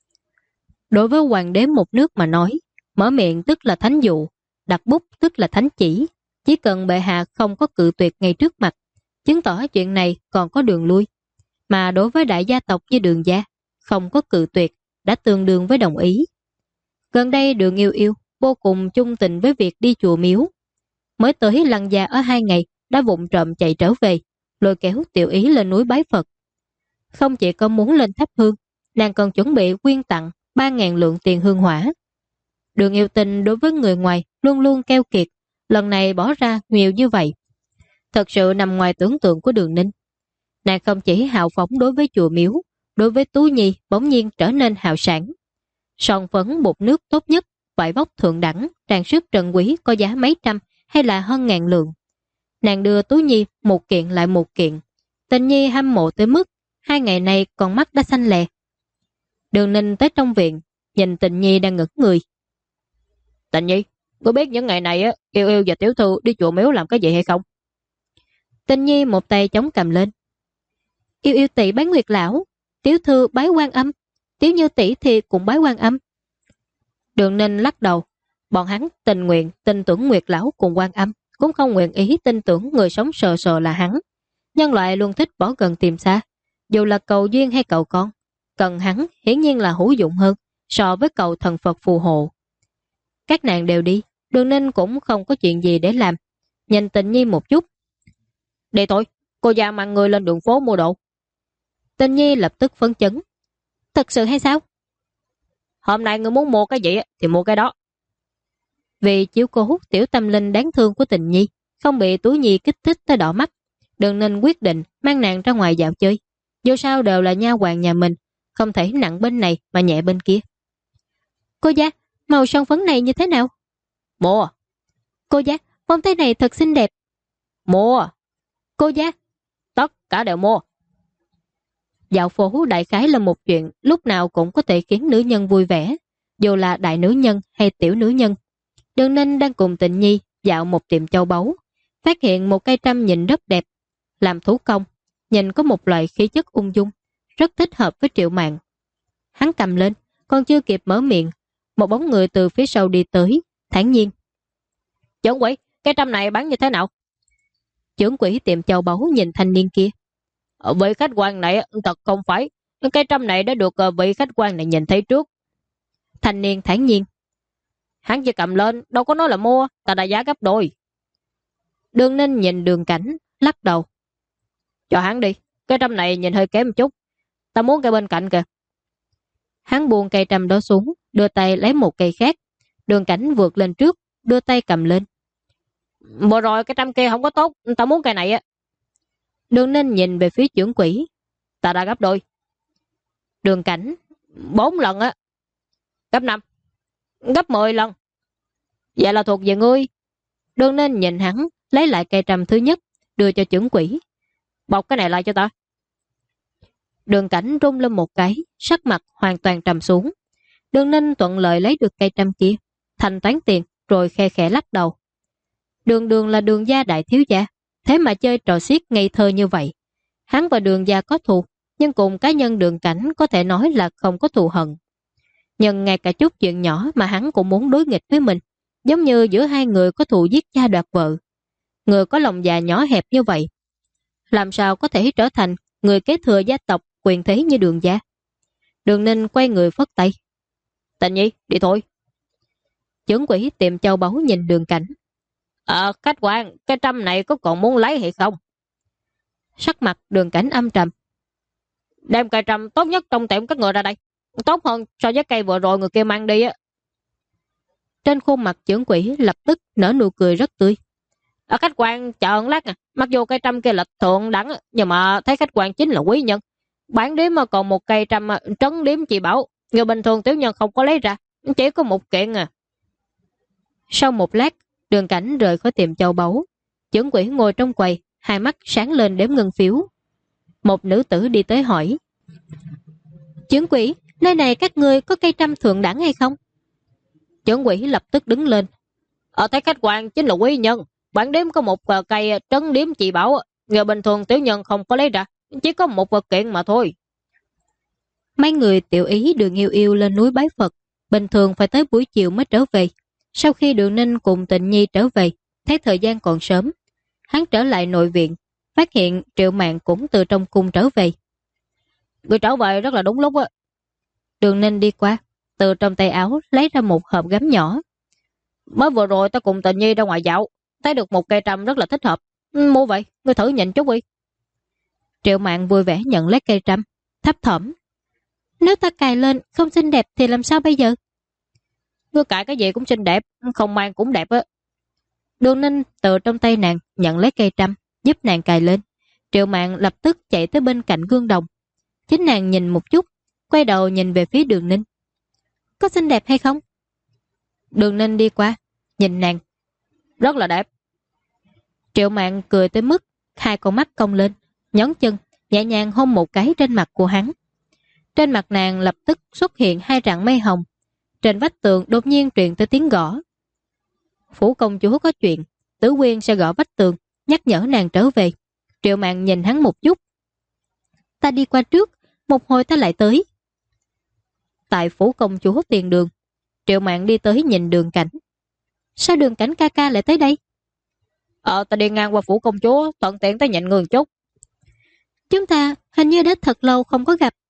Đối với hoàng đế một nước mà nói, mở miệng tức là thánh dụ, đặt bút tức là thánh chỉ cần bệ hạ không có cự tuyệt ngay trước mặt, chứng tỏ chuyện này còn có đường lui. Mà đối với đại gia tộc như Đường gia, không có cự tuyệt đã tương đương với đồng ý. Gần đây Đường Yêu Yêu vô cùng chung tình với việc đi chùa miếu. Mới tới Lăng Gia ở 2 ngày đã vụng trộm chạy trở về, lôi kéo Tiểu Ý lên núi bái Phật. Không chỉ có muốn lên thắp hương, nàng còn chuẩn bị quyên tặng 3.000 lượng tiền hương hỏa. Đường Yêu Tình đối với người ngoài luôn luôn keo kiệt, lần này bỏ ra nhiều như vậy. Thật sự nằm ngoài tưởng tượng của Đường Ninh. Nàng không chỉ hào phóng đối với chùa miếu, đối với Tú Nhi bỗng nhiên trở nên hào sản. Son phấn bột nước tốt nhất, vải vóc thượng đẳng, trang sức trần quý có giá mấy trăm hay là hơn 1.000 lượng. Nàng đưa Tú Nhi một kiện lại một kiện. Tình Nhi hâm mộ tới mức 2 ngày này con mắt đã xanh lè. Đường Ninh tới trong viện, nhìn Tình Nhi đang ngẩn người. Tình Nhi, có biết những ngày này Yêu Yêu và Tiểu Thư đi chùa miếu làm cái gì hay không? Tình Nhi một tay chống cầm lên. Yêu Yêu tỷ bái Nguyệt Lão, Tiểu Thư bái Quan Âm, Tiểu Như tỷ thì cũng bái Quan Âm. Đường Ninh lắc đầu. Bọn hắn tình nguyện tin tưởng Nguyệt Lão cùng Quan Âm, cũng không nguyện ý tin tưởng người sống sờ sờ là hắn. Nhân loại luôn thích bỏ gần tìm xa, dù là cầu duyên hay cầu con. Cần hắn hiển nhiên là hữu dụng hơn so với cầu thần Phật phù hộ. Các nàng đều đi, Đường Ninh cũng không có chuyện gì để làm. Nhìn Tình Nhi một chút. Đi thôi, cô già mang người lên đường phố mua đồ. Tình Nhi lập tức phấn chấn. Thật sự hay sao? Hôm nay người muốn mua cái gì thì mua cái đó. Vì chiếu cố tiểu tâm linh đáng thương của Tình Nhi, không bị Tú Nhi kích thích tới đỏ mắt, Đường Ninh quyết định mang nàng ra ngoài dạo chơi. Dù sao đều là nha hoàn nhà mình, không thể nặng bên này mà nhẹ bên kia. Cô gia, màu son phấn này như thế nào? Mua. Cô gia, vòng tay này thật xinh đẹp. Mua. Cô gia, tất cả đều mua. Dạo phố đại khái là một chuyện lúc nào cũng có thể khiến nữ nhân vui vẻ, dù là đại nữ nhân hay tiểu nữ nhân. Đường Ninh đang cùng Tịnh Nhi dạo một tiệm châu báu, phát hiện một cây trăm nhìn rất đẹp, làm thủ công, nhìn có một loại khí chất ung dung, rất thích hợp với Triệu Mạn. Hắn cầm lên, còn chưa kịp mở miệng, một bóng người từ phía sau đi tới, thản nhiên. Trưởng quỹ, cái trăm này bán như thế nào? Trưởng quỹ tiệm châu báu nhìn thanh niên kia. Vị khách quan này thật không phải, cái trăm này đã được vị khách quan này nhìn thấy trước. Thanh niên thản nhiên. Hắn chỉ cầm lên, đâu có nói là mua, ta đã giá gấp đôi. Đường Ninh nhìn Đường Cảnh, lắc đầu. Cho hắn đi, cái trăm này nhìn hơi kém một chút, ta muốn cái bên cạnh kìa. Hắn buông cây trăm đó xuống, đưa tay lấy một cây khác. Đường Cảnh vượt lên trước, đưa tay cầm lên. Vừa rồi cái trăm kia không có tốt, ta muốn cây này á. Đường Ninh nhìn về phía trưởng quỹ. Ta đã gấp đôi. Đường Cảnh, 4 lần á. Gấp 5, gấp 10 lần. Vậy là thuộc về ngươi. Đường Ninh nhìn hắn, lấy lại cây trăm thứ nhất, đưa cho trưởng quỹ. Bọc cái này lại cho ta. Đường Cảnh rung lên một cái, sắc mặt hoàn toàn trầm xuống. Đường Ninh thuận lợi lấy được cây trăm kia, thanh toán tiền, rồi khe khẽ lắc đầu. Đường Đường là Đường gia đại thiếu gia, thế mà chơi trò xiết ngây thơ như vậy. Hắn và Đường gia có thù, nhưng cùng cá nhân Đường Cảnh có thể nói là không có thù hận. Nhưng ngay cả chút chuyện nhỏ mà hắn cũng muốn đối nghịch với mình, giống như giữa hai người có thù giết cha đoạt vợ. Người có lòng dạ nhỏ hẹp như vậy, làm sao có thể trở thành người kế thừa gia tộc quyền thế như Đường gia? Đường Ninh quay người phất tay. Tình Nhi, đi thôi. Chưởng quỷ tìm châu báu nhìn Đường Cảnh. Khách quan, cái trăm này có còn muốn lấy hay không? Sắc mặt Đường Cảnh âm trầm. Đem cây trăm tốt nhất trong tiệm các người ra đây. Tốt hơn so với cây vừa rồi người kia mang đi á. Trên khuôn mặt chưởng quỷ lập tức nở nụ cười rất tươi. Khách quan chờ lát à. Mặc dù cây trăm kia là thượng đẳng, nhưng mà thấy khách quan chính là quý nhân. Bản điếm mà còn một cây trăm trấn điếm chỉ bảo, người bình thường tiểu nhân không có lấy ra, chỉ có một kiện à. Sau một lát, Đường Cảnh rời khỏi tiệm châu báu. Chưởng quỷ ngồi trong quầy, hai mắt sáng lên đếm ngân phiếu. Một nữ tử đi tới hỏi. Chưởng quỷ, nơi này các ngươi có cây trăm thượng đẳng hay không? Chưởng quỷ lập tức đứng lên. Thấy khách quan chính là quý nhân. Bản điếm có một cây trấn điếm chỉ bảo, người bình thường tiểu nhân không có lấy ra, chỉ có một vật kiện mà thôi. Mấy người tiểu ý Đường Yêu Yêu lên núi bái Phật, bình thường phải tới buổi chiều mới trở về. Sau khi Đường Ninh cùng Tịnh Nhi trở về, thấy thời gian còn sớm, hắn trở lại nội viện, phát hiện Triệu Mạn cũng từ trong cung trở về. Người trở về rất là đúng lúc á. Đường Ninh đi qua, từ trong tay áo lấy ra một hộp gấm nhỏ. Mới vừa rồi ta cùng Tịnh Nhi ra ngoài dạo, thấy được một cây trăm rất là thích hợp. Mua vậy, ngươi thử nhìn chút đi. Triệu Mạn vui vẻ nhận lấy cây trăm, thấp thỏm. Nếu ta cài lên không xinh đẹp thì làm sao bây giờ? Ngươi cài cái gì cũng xinh đẹp, không mang cũng đẹp á. Đường Ninh từ trong tay nàng nhận lấy cây trăm, giúp nàng cài lên. Triệu Mạn lập tức chạy tới bên cạnh gương đồng. Chính nàng nhìn một chút, quay đầu nhìn về phía Đường Ninh. Có xinh đẹp hay không? Đường Ninh đi qua, nhìn nàng. Rất là đẹp. Triệu Mạn cười tới mức hai con mắt cong lên, nhón chân, nhẹ nhàng hôn một cái trên mặt của hắn. Trên mặt nàng lập tức xuất hiện hai rặng mây hồng. Trên vách tường đột nhiên truyền tới tiếng gõ. Phủ công chúa có chuyện, Tử Quyên sẽ gõ vách tường, nhắc nhở nàng trở về. Triệu Mạn nhìn hắn một chút. Ta đi qua trước, một hồi ta lại tới. Tại phủ công chúa tiền đường, Triệu Mạn đi tới nhìn Đường Cảnh. Sao Đường Cảnh ca ca lại tới đây? Ta đi ngang qua phủ công chúa, thuận tiện tới nhận người chút. Chúng ta hình như đã thật lâu không có gặp.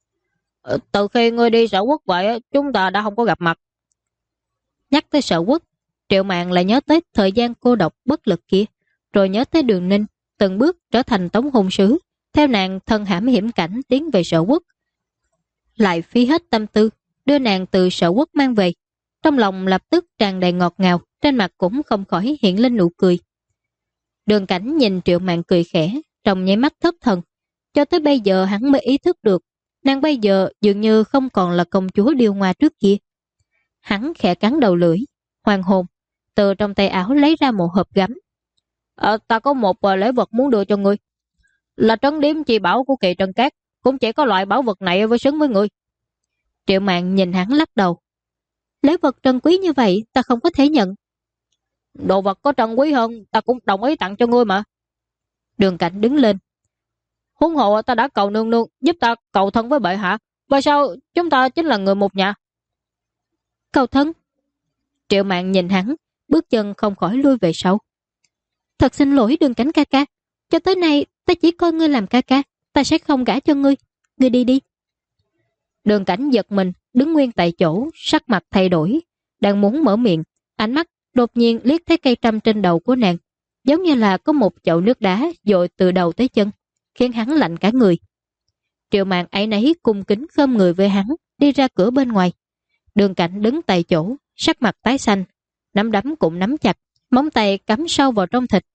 Từ khi ngươi đi Sở Quốc vậy, chúng ta đã không có gặp mặt. Nhắc tới Sở Quốc, Triệu Mạn lại nhớ tới thời gian cô độc bất lực kia, rồi nhớ tới Đường Ninh, từng bước trở thành tống hôn sứ, theo nàng thân hãm hiểm cảnh tiến về Sở Quốc. Lại phí hết tâm tư, đưa nàng từ Sở Quốc mang về. Trong lòng lập tức tràn đầy ngọt ngào, trên mặt cũng không khỏi hiện lên nụ cười. Đường Cảnh nhìn Triệu Mạn cười khẽ, trong nháy mắt thất thần. Cho tới bây giờ hắn mới ý thức được, nàng bây giờ dường như không còn là công chúa điêu ngoa trước kia. Hắn khẽ cắn đầu lưỡi, hoàng hồn, từ trong tay áo lấy ra một hộp gấm. Ta có một lễ vật muốn đưa cho ngươi. Là trấn điếm chi bảo của Kỳ Trân Cát, cũng chỉ có loại bảo vật này với xứng với ngươi. Triệu Mạn nhìn hắn lắc đầu. Lễ vật trân quý như vậy ta không có thể nhận. Đồ vật có trân quý hơn ta cũng đồng ý tặng cho ngươi mà. Đường Cảnh đứng lên. Huống hộ ta đã cầu nương nương giúp ta cầu thân với bệ hạ, và sao chúng ta chính là người một nhà. Cầu thân? Triệu Mạn nhìn hắn, bước chân không khỏi lui về sau. Thật xin lỗi Đường Cảnh ca ca, cho tới nay ta chỉ coi ngươi làm ca ca, ta sẽ không gả cho ngươi. Ngươi đi đi. Đường Cảnh giật mình, đứng nguyên tại chỗ, sắc mặt thay đổi, đang muốn mở miệng, ánh mắt đột nhiên liếc thấy cây trăm trên đầu của nàng, giống như là có một chậu nước đá dội từ đầu tới chân, khiến hắn lạnh cả người. Triệu Mạn áy náy cung kính khom người với hắn, đi ra cửa bên ngoài. Đường Cảnh đứng tại chỗ, sắc mặt tái xanh, nắm đấm cũng nắm chặt, móng tay cắm sâu vào trong thịt.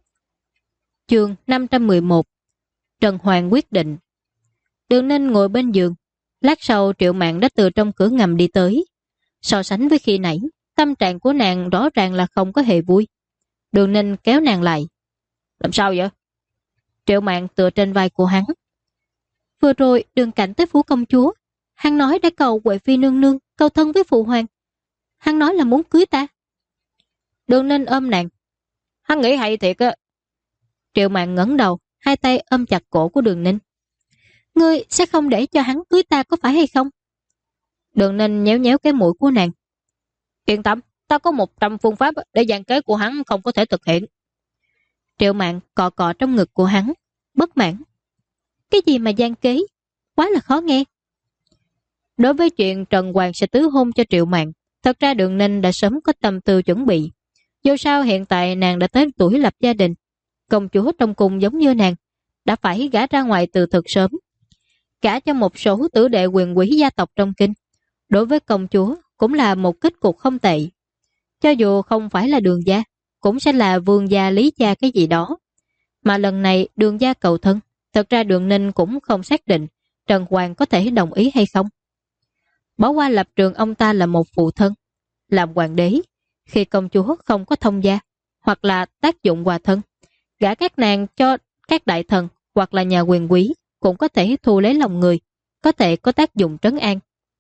Chương 511. Trần Hoàng quyết định. Đường Ninh ngồi bên giường. Lát sau Triệu Mạn đã từ trong cửa ngầm đi tới. So sánh với khi nãy, tâm trạng của nàng rõ ràng là không có hề vui. Đường Ninh kéo nàng lại. Làm sao vậy? Triệu Mạn tựa trên vai của hắn. Vừa rồi Đường Cảnh tới phủ công chúa, hắn nói đã cầu Huệ Phi nương nương cầu thân với phụ hoàng. Hắn nói là muốn cưới ta. Đường Ninh ôm nàng. Hắn nghĩ hay thiệt á. Triệu Mạn ngẩng đầu, hai tay ôm chặt cổ của Đường Ninh. Ngươi sẽ không để cho hắn cưới ta có phải hay không? Đường Ninh nhéo nhéo cái mũi của nàng. Yên tâm, ta có 100 phương pháp để gian kế của hắn không có thể thực hiện. Triệu Mạn cọ cọ trong ngực của hắn, bất mãn. Cái gì mà gian kế? Quá là khó nghe. Đối với chuyện Trần Hoàng sẽ tứ hôn cho Triệu Mạn, thật ra Đường Ninh đã sớm có tâm tư chuẩn bị. Dù sao hiện tại nàng đã tới tuổi lập gia đình, công chúa trong cung giống như nàng, đã phải gả ra ngoài từ thực sớm. Gả cho một số tử đệ quyền quý gia tộc trong kinh, đối với công chúa cũng là một kết cục không tệ. Cho dù không phải là Đường gia, cũng sẽ là vương gia Lý gia cái gì đó. Mà lần này Đường gia cầu thân, thật ra Đường Ninh cũng không xác định Trần Hoàng có thể đồng ý hay không. Bỏ qua lập trường ông ta là một phụ thân, làm hoàng đế, khi công chúa không có thông gia, hoặc là tác dụng hòa thân, gả các nàng cho các đại thần hoặc là nhà quyền quý cũng có thể thu lấy lòng người, có thể có tác dụng trấn an.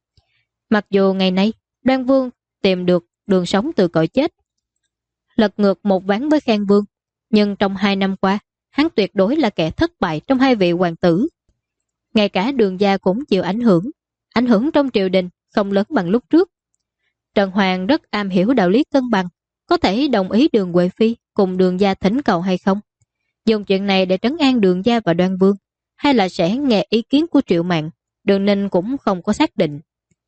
Mặc dù ngày nay Đoan Vương tìm được đường sống từ cõi chết, lật ngược một ván với Khang Vương, nhưng trong 2 năm qua, hắn tuyệt đối là kẻ thất bại trong 2 vị hoàng tử. Ngay cả Đường gia cũng chịu ảnh hưởng trong triều đình không lớn bằng lúc trước. Trần Hoàng rất am hiểu đạo lý cân bằng, có thể đồng ý Đường Huệ Phi cùng Đường gia thỉnh cầu hay không, dùng chuyện này để trấn an Đường gia và Đoan Vương, hay là sẽ nghe ý kiến của Triệu Mạn, Đường Ninh cũng không có xác định.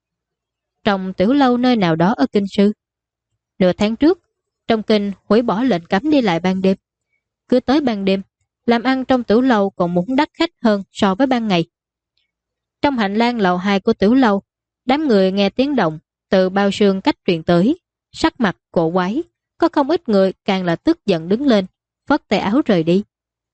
Trong tiểu lâu nơi nào đó ở Kinh Sư, nửa tháng trước, trong kinh hủy bỏ lệnh cấm đi lại ban đêm. Cứ tới ban đêm, làm ăn trong tiểu lâu còn muốn đắt khách hơn so với ban ngày. Trong hành lang lầu 2 của tiểu lâu, đám người nghe tiếng động từ bao sương cách truyền tới, sắc mặt cổ quái, có không ít người càng là tức giận đứng lên, phất tay áo rời đi.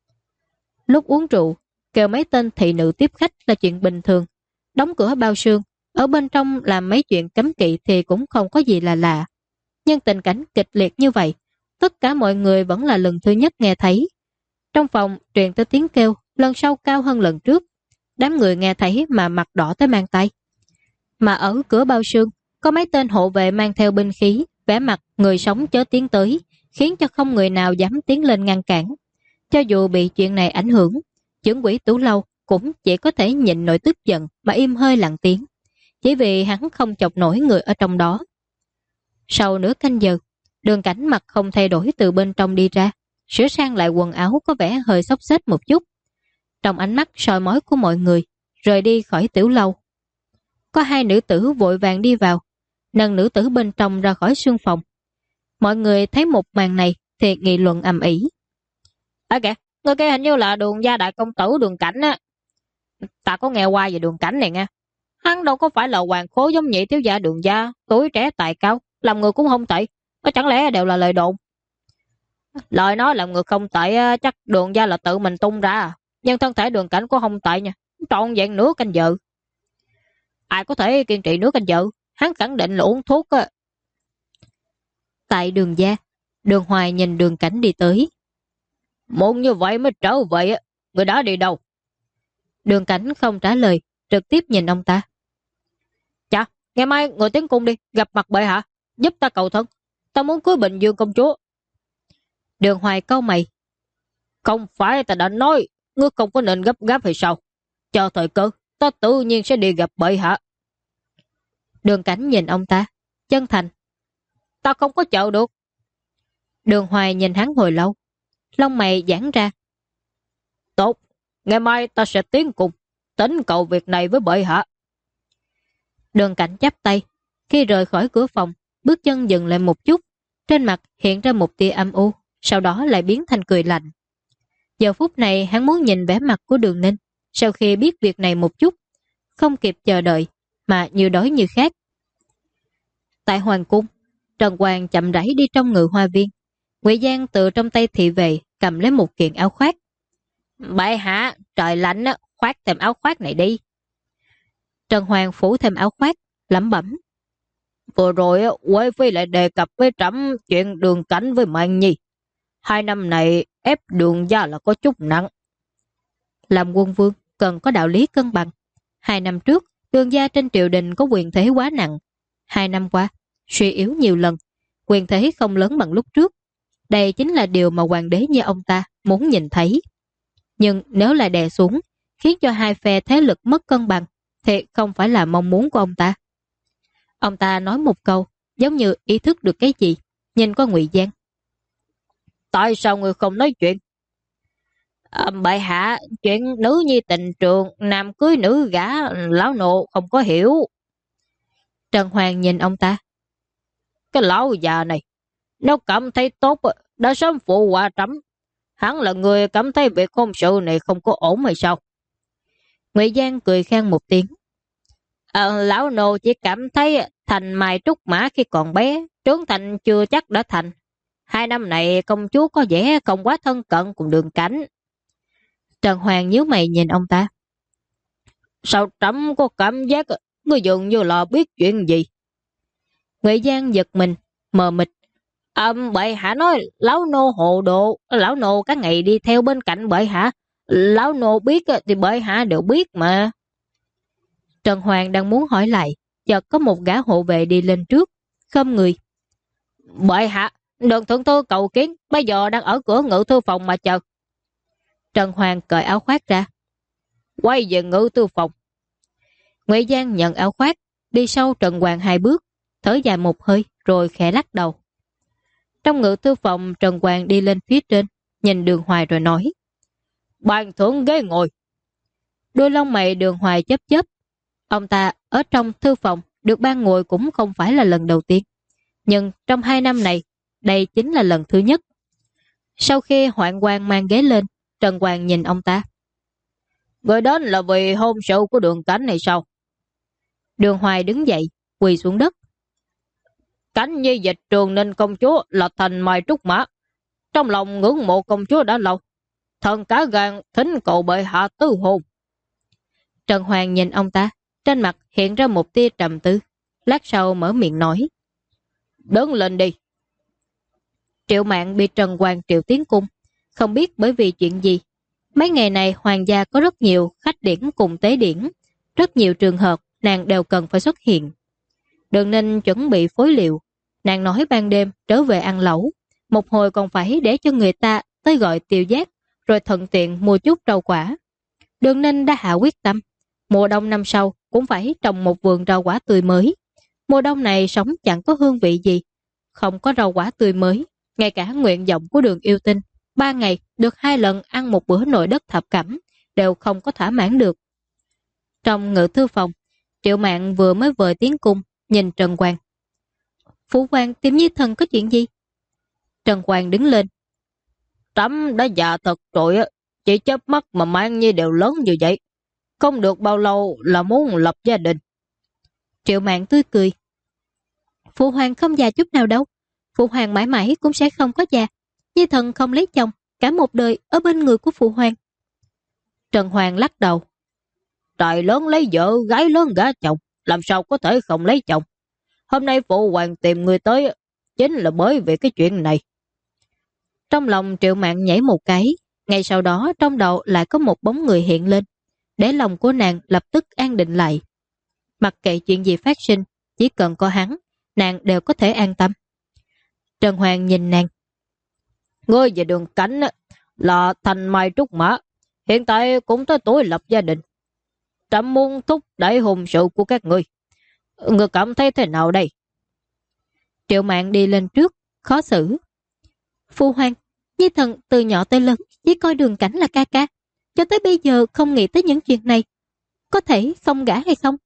Lúc uống rượu, kêu mấy tên thị nữ tiếp khách là chuyện bình thường, đóng cửa bao sương, ở bên trong làm mấy chuyện cấm kỵ thì cũng không có gì là lạ. Nhưng tình cảnh kịch liệt như vậy, tất cả mọi người vẫn là lần thứ nhất nghe thấy. Trong phòng truyền tới tiếng kêu, lần sau cao hơn lần trước. Đám người nghe thấy mà mặt đỏ tới mang tay. Mà ở cửa bao sương, có mấy tên hộ vệ mang theo binh khí, vẻ mặt người sống chớ tiến tới, khiến cho không người nào dám tiến lên ngăn cản. Cho dù bị chuyện này ảnh hưởng, trưởng quỹ Tủ Lâu cũng chỉ có thể nhịn nỗi tức giận mà im hơi lặng tiếng, chỉ vì hắn không chọc nổi người ở trong đó. Sau nửa canh giờ, Đường Cảnh mặt không thay đổi từ bên trong đi ra, sửa sang lại quần áo có vẻ hơi xốc xếch một chút. Trong ánh mắt soi mói của mọi người, rời đi khỏi tiểu lâu. Có 2 nữ tử vội vàng đi vào, nâng nữ tử bên trong ra khỏi sương phòng. Mọi người thấy một màn này thì nghị luận ầm ĩ. Kìa, người kia hình như là Đường gia đại công tử Đường Cảnh á. Ta có nghe qua về Đường Cảnh này nha. Hắn đâu có phải là hoàng khố giống nhị thiếu gia Đường gia, tuổi trẻ tài cao, làm người cũng không tệ. Có chẳng lẽ đều là lời đồn? Lời nói làm người không tệ chắc Đường gia là tự mình tung ra. Nhưng thân thể Đường Cảnh cũng không tệ nha, trọn vẹn nửa canh giờ. Ai có thể kiên trì nửa canh giờ? Hắn khẳng định là uống thuốc á. Tại Đường gia, Đường Hoài nhìn Đường Cảnh đi tới. Muốn như vậy mới trở về á, người đã đi đâu? Đường Cảnh không trả lời, trực tiếp nhìn ông ta. Chà, ngày mai người tiến cung đi, gặp mặt bệ hạ, giúp ta cầu thân. Ta muốn cưới Bình Dương công chúa. Đường Hoài cau mày. Không phải ta đã nói, ngươi không có nên gấp gáp hay sao? Cho thời cơ, ta tự nhiên sẽ đi gặp bệ hạ. Đường Cảnh nhìn ông ta, chân thành. Ta không có chờ được. Đường Hoài nhìn hắn hồi lâu, lông mày giãn ra. Tốt, ngày mai ta sẽ tiến cùng, tính cầu việc này với bệ hạ. Đường Cảnh chắp tay, khi rời khỏi cửa phòng, bước chân dừng lại một chút, trên mặt hiện ra một tia âm u, sau đó lại biến thành cười lạnh. Giờ phút này hắn muốn nhìn vẻ mặt của Đường Ninh, sau khi biết việc này một chút, không kịp chờ đợi, mà như đói như khát. Tại Hoàng cung, Trần Hoàng chậm rãi đi trong Ngự Hoa Viên. Ngụy Giang từ trong tay thị vệ cầm lấy một kiện áo khoác. Bệ hạ, trời lạnh á, khoác thêm áo khoác này đi. Trần Hoàng phủ thêm áo khoác, lẩm bẩm. Vừa rồi Huệ Phi lại đề cập với trẫm chuyện Đường Cảnh với Mạn Nhi. 2 năm này ép Đường gia là có chút nặng. Làm quân vương cần có đạo lý cân bằng. 2 năm trước, Đường gia trên triều đình có quyền thế quá nặng. 2 năm qua, suy yếu nhiều lần. quyền thế không lớn bằng lúc trước. Đây chính là điều mà hoàng đế như ông ta muốn nhìn thấy. Nhưng nếu lại đè xuống, khiến cho hai phe thế lực mất cân bằng, thì không phải là mong muốn của ông ta. Ông ta nói một câu, giống như ý thức được cái gì, nhìn qua Ngụy Giang. Tại sao người không nói chuyện? Bệ hạ, chuyện nữ nhi tình trường, nam cưới nữ gả, lão nô không có hiểu. Trần Hoàng nhìn ông ta. Cái lão già này, nếu cảm thấy tốt, đã sớm phụ họa trẫm. Hắn là người cảm thấy việc hôn sự này không có ổn hay sao? Ngụy Giang cười khan một tiếng. Lão nô chỉ cảm thấy thành mai trúc mã khi còn bé, trưởng thành chưa chắc đã thành. 2 năm này công chúa có vẻ không quá thân cận cùng Đường Cảnh. Trần Hoàng nhíu mày nhìn ông ta. Sao trẫm có cảm giác người dường như là biết chuyện gì? Ngụy Giang giật mình, mờ mịt. Bệ hạ nói lão nô hồ đồ, lão nô các ngày đi theo bên cạnh bệ hạ. Lão nô biết thì bệ hạ đều biết mà. Trần Hoàng đang muốn hỏi lại, chợt có một gã hộ vệ đi lên trước, khom người. Bệ hạ, Đường thượng thư cầu kiến, bây giờ đang ở cửa ngự thư phòng mà chờ. Trần Hoàng cởi áo khoác ra. Quay về ngự thư phòng. Ngụy Giang nhận áo khoác, đi sau Trần Hoàng 2 bước, thở dài một hơi rồi khẽ lắc đầu. Trong ngự thư phòng, Trần Hoàng đi lên phía trên, nhìn Đường Hoài rồi nói. Ban thưởng ghế ngồi. Đôi lông mày Đường Hoài chớp chớp. Ông ta ở trong thư phòng được ban ngồi cũng không phải là lần đầu tiên. Nhưng trong 2 năm này, đây chính là lần thứ nhất. Sau khi Hoạn Quan mang ghế lên, Trần Hoàng nhìn ông ta. Người đến là vì hôn sự của Đường Cảnh này sao? Đường Hoài đứng dậy, quỳ xuống đất. Cảnh nhi dịch trường nên công chúa là thành mai trúc mã. Trong lòng ngưỡng mộ công chúa đã lâu. Thần cá gan thính cầu bệ hạ tứ hôn. Trần Hoàng nhìn ông ta, trên mặt hiện ra một tia trầm tư. Lát sau mở miệng nói. Đứng lên đi. Triệu Mạn bị Trần Hoàng triệu tiến cung. Không biết bởi vì chuyện gì. Mấy ngày này hoàng gia có rất nhiều khách điển cùng tế điển. Rất nhiều trường hợp nàng đều cần phải xuất hiện. Đường Ninh chuẩn bị phối liệu. Nàng nói ban đêm trở về ăn lẩu. Một hồi còn phải để cho người ta tới gọi Tiêu Giác, rồi thuận tiện mua chút rau quả. Đường Ninh đã hạ quyết tâm. Mùa đông năm sau cũng phải trồng một vườn rau quả tươi mới. Mùa đông này sống chẳng có hương vị gì. Không có rau quả tươi mới. Ngay cả nguyện vọng của Đường Yêu Tinh 3 ngày được 2 lần ăn một bữa nội đất thập cẩm đều không có thỏa mãn được. Trong ngự thư phòng, Triệu Mạn vừa mới vời tiến cung, nhìn Trần Hoàng. Phụ hoàng tìm Nhi thần có chuyện gì? Trần Hoàng đứng lên. Trẫm đã già thật rồi, chỉ chớp mắt mà mang Nhi đều lớn như vậy. Không được bao lâu là muốn lập gia đình. Triệu Mạn tươi cười. Phụ hoàng không già chút nào đâu. Phụ hoàng mãi mãi cũng sẽ không có già. Nhi thần không lấy chồng, cả một đời ở bên người của phụ hoàng. Trần Hoàng lắc đầu. Trời lớn lấy vợ, gái lớn gả chồng, làm sao có thể không lấy chồng? Hôm nay phụ hoàng tìm người tới chính là bởi vì cái chuyện này. Trong lòng Triệu Mạn nhảy một cái, ngay sau đó trong đầu lại có một bóng người hiện lên, để lòng của nàng lập tức an định lại. Mặc kệ chuyện gì phát sinh, chỉ cần có hắn, nàng đều có thể an tâm. Trần Hoàng nhìn nàng. Ngươi về Đường Cảnh là thành mai trúc mã, hiện tại cũng tới tuổi lập gia đình. Trẫm muốn thúc đẩy hôn sự của các ngươi. Ngươi cảm thấy thế nào đây? Triệu Mạn đi lên trước, khó xử. Phu hoàng, Nhi thần từ nhỏ tới lớn chỉ coi Đường Cảnh là ca ca, cho tới bây giờ không nghĩ tới những chuyện này. Có thể không gả hay không?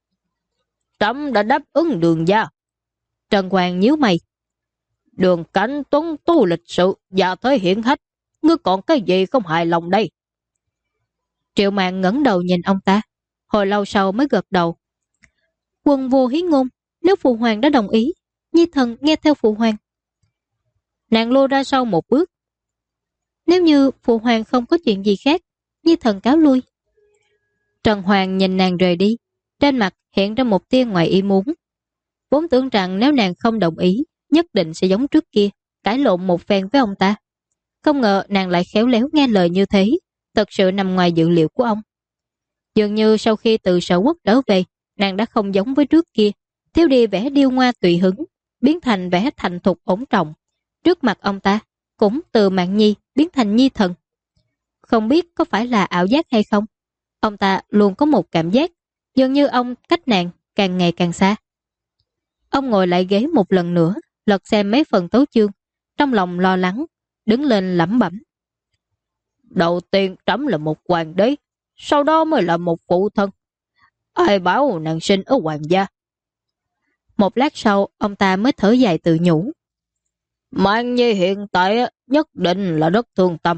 Trẫm đã đáp ứng Đường gia. Trần Hoàng nhíu mày. Đường Cảnh tuấn tu lịch sự và thế hiển hách, ngươi còn cái gì không hài lòng đây? Triệu Mạn ngẩng đầu nhìn ông ta, hồi lâu sau mới gật đầu. Quân vô hí ngôn, nếu phụ hoàng đã đồng ý, Nhi thần nghe theo phụ hoàng. Nàng lùi ra sau một bước. Nếu như phụ hoàng không có chuyện gì khác, Nhi thần cáo lui. Trần Hoàng nhìn nàng rời đi, trên mặt hiện ra một tia ngoài ý muốn. Vốn tưởng rằng nếu nàng không đồng ý, nhất định sẽ giống trước kia, cãi lộn một phen với ông ta. Không ngờ nàng lại khéo léo nghe lời như thế, thật sự nằm ngoài dự liệu của ông. Dường như sau khi từ Sở Quốc trở về, nàng đã không giống với trước kia, thiếu đi vẻ điêu ngoa tùy hứng, biến thành vẻ thành thục ổn trọng. Trước mặt ông ta, cũng từ Mạn Nhi biến thành Nhi thần. Không biết có phải là ảo giác hay không, ông ta luôn có một cảm giác dường như ông cách nàng càng ngày càng xa. Ông ngồi lại ghế một lần nữa, lật xem mấy phần tấu chương, trong lòng lo lắng, đứng lên lẩm bẩm. Đầu tiên trẫm là một hoàng đế, sau đó mới là một phụ thân. Ai bảo nàng sinh ở hoàng gia? Một lát sau, ông ta mới thở dài tự nhủ. Mạn Nhi hiện tại nhất định là rất thương tâm.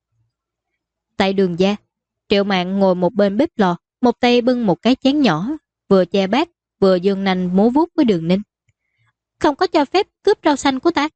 Tại Đường gia, Triệu Mạn ngồi một bên bếp lò, một tay bưng một cái chén nhỏ, vừa che bát, vừa giương nanh múa vuốt với Đường Ninh. Không có cho phép cướp rau xanh của ta.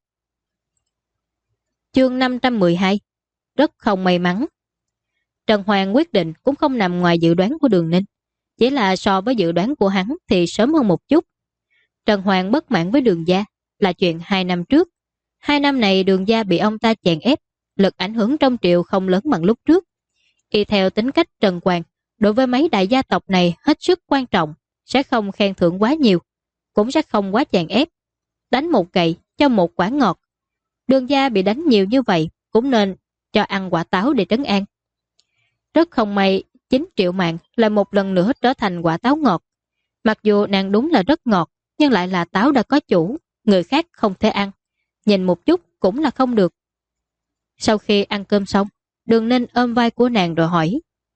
Chương 512. Rất không may mắn. Trần Hoàng quyết định cũng không nằm ngoài dự đoán của Đường Ninh, chỉ là so với dự đoán của hắn thì sớm hơn một chút. Trần Hoàng bất mãn với Đường gia là chuyện 2 năm trước. 2 năm này Đường gia bị ông ta chèn ép, lực ảnh hưởng trong triều không lớn bằng lúc trước. Y theo tính cách Trần Hoàng, đối với mấy đại gia tộc này hết sức quan trọng, sẽ không khen thưởng quá nhiều, cũng sẽ không quá chèn ép. Đánh một gậy cho một quả ngọt. Đường gia bị đánh nhiều như vậy cũng nên cho ăn quả táo để trấn an. Rất không may, chính Triệu Mạn lại một lần nữa trở thành quả táo ngọt. Mặc dù nàng đúng là rất ngọt, nhưng lại là táo đã có chủ, người khác không thể ăn. Nhìn một chút cũng là không được. Sau khi ăn cơm xong, Đường Ninh ôm vai của nàng rồi hỏi.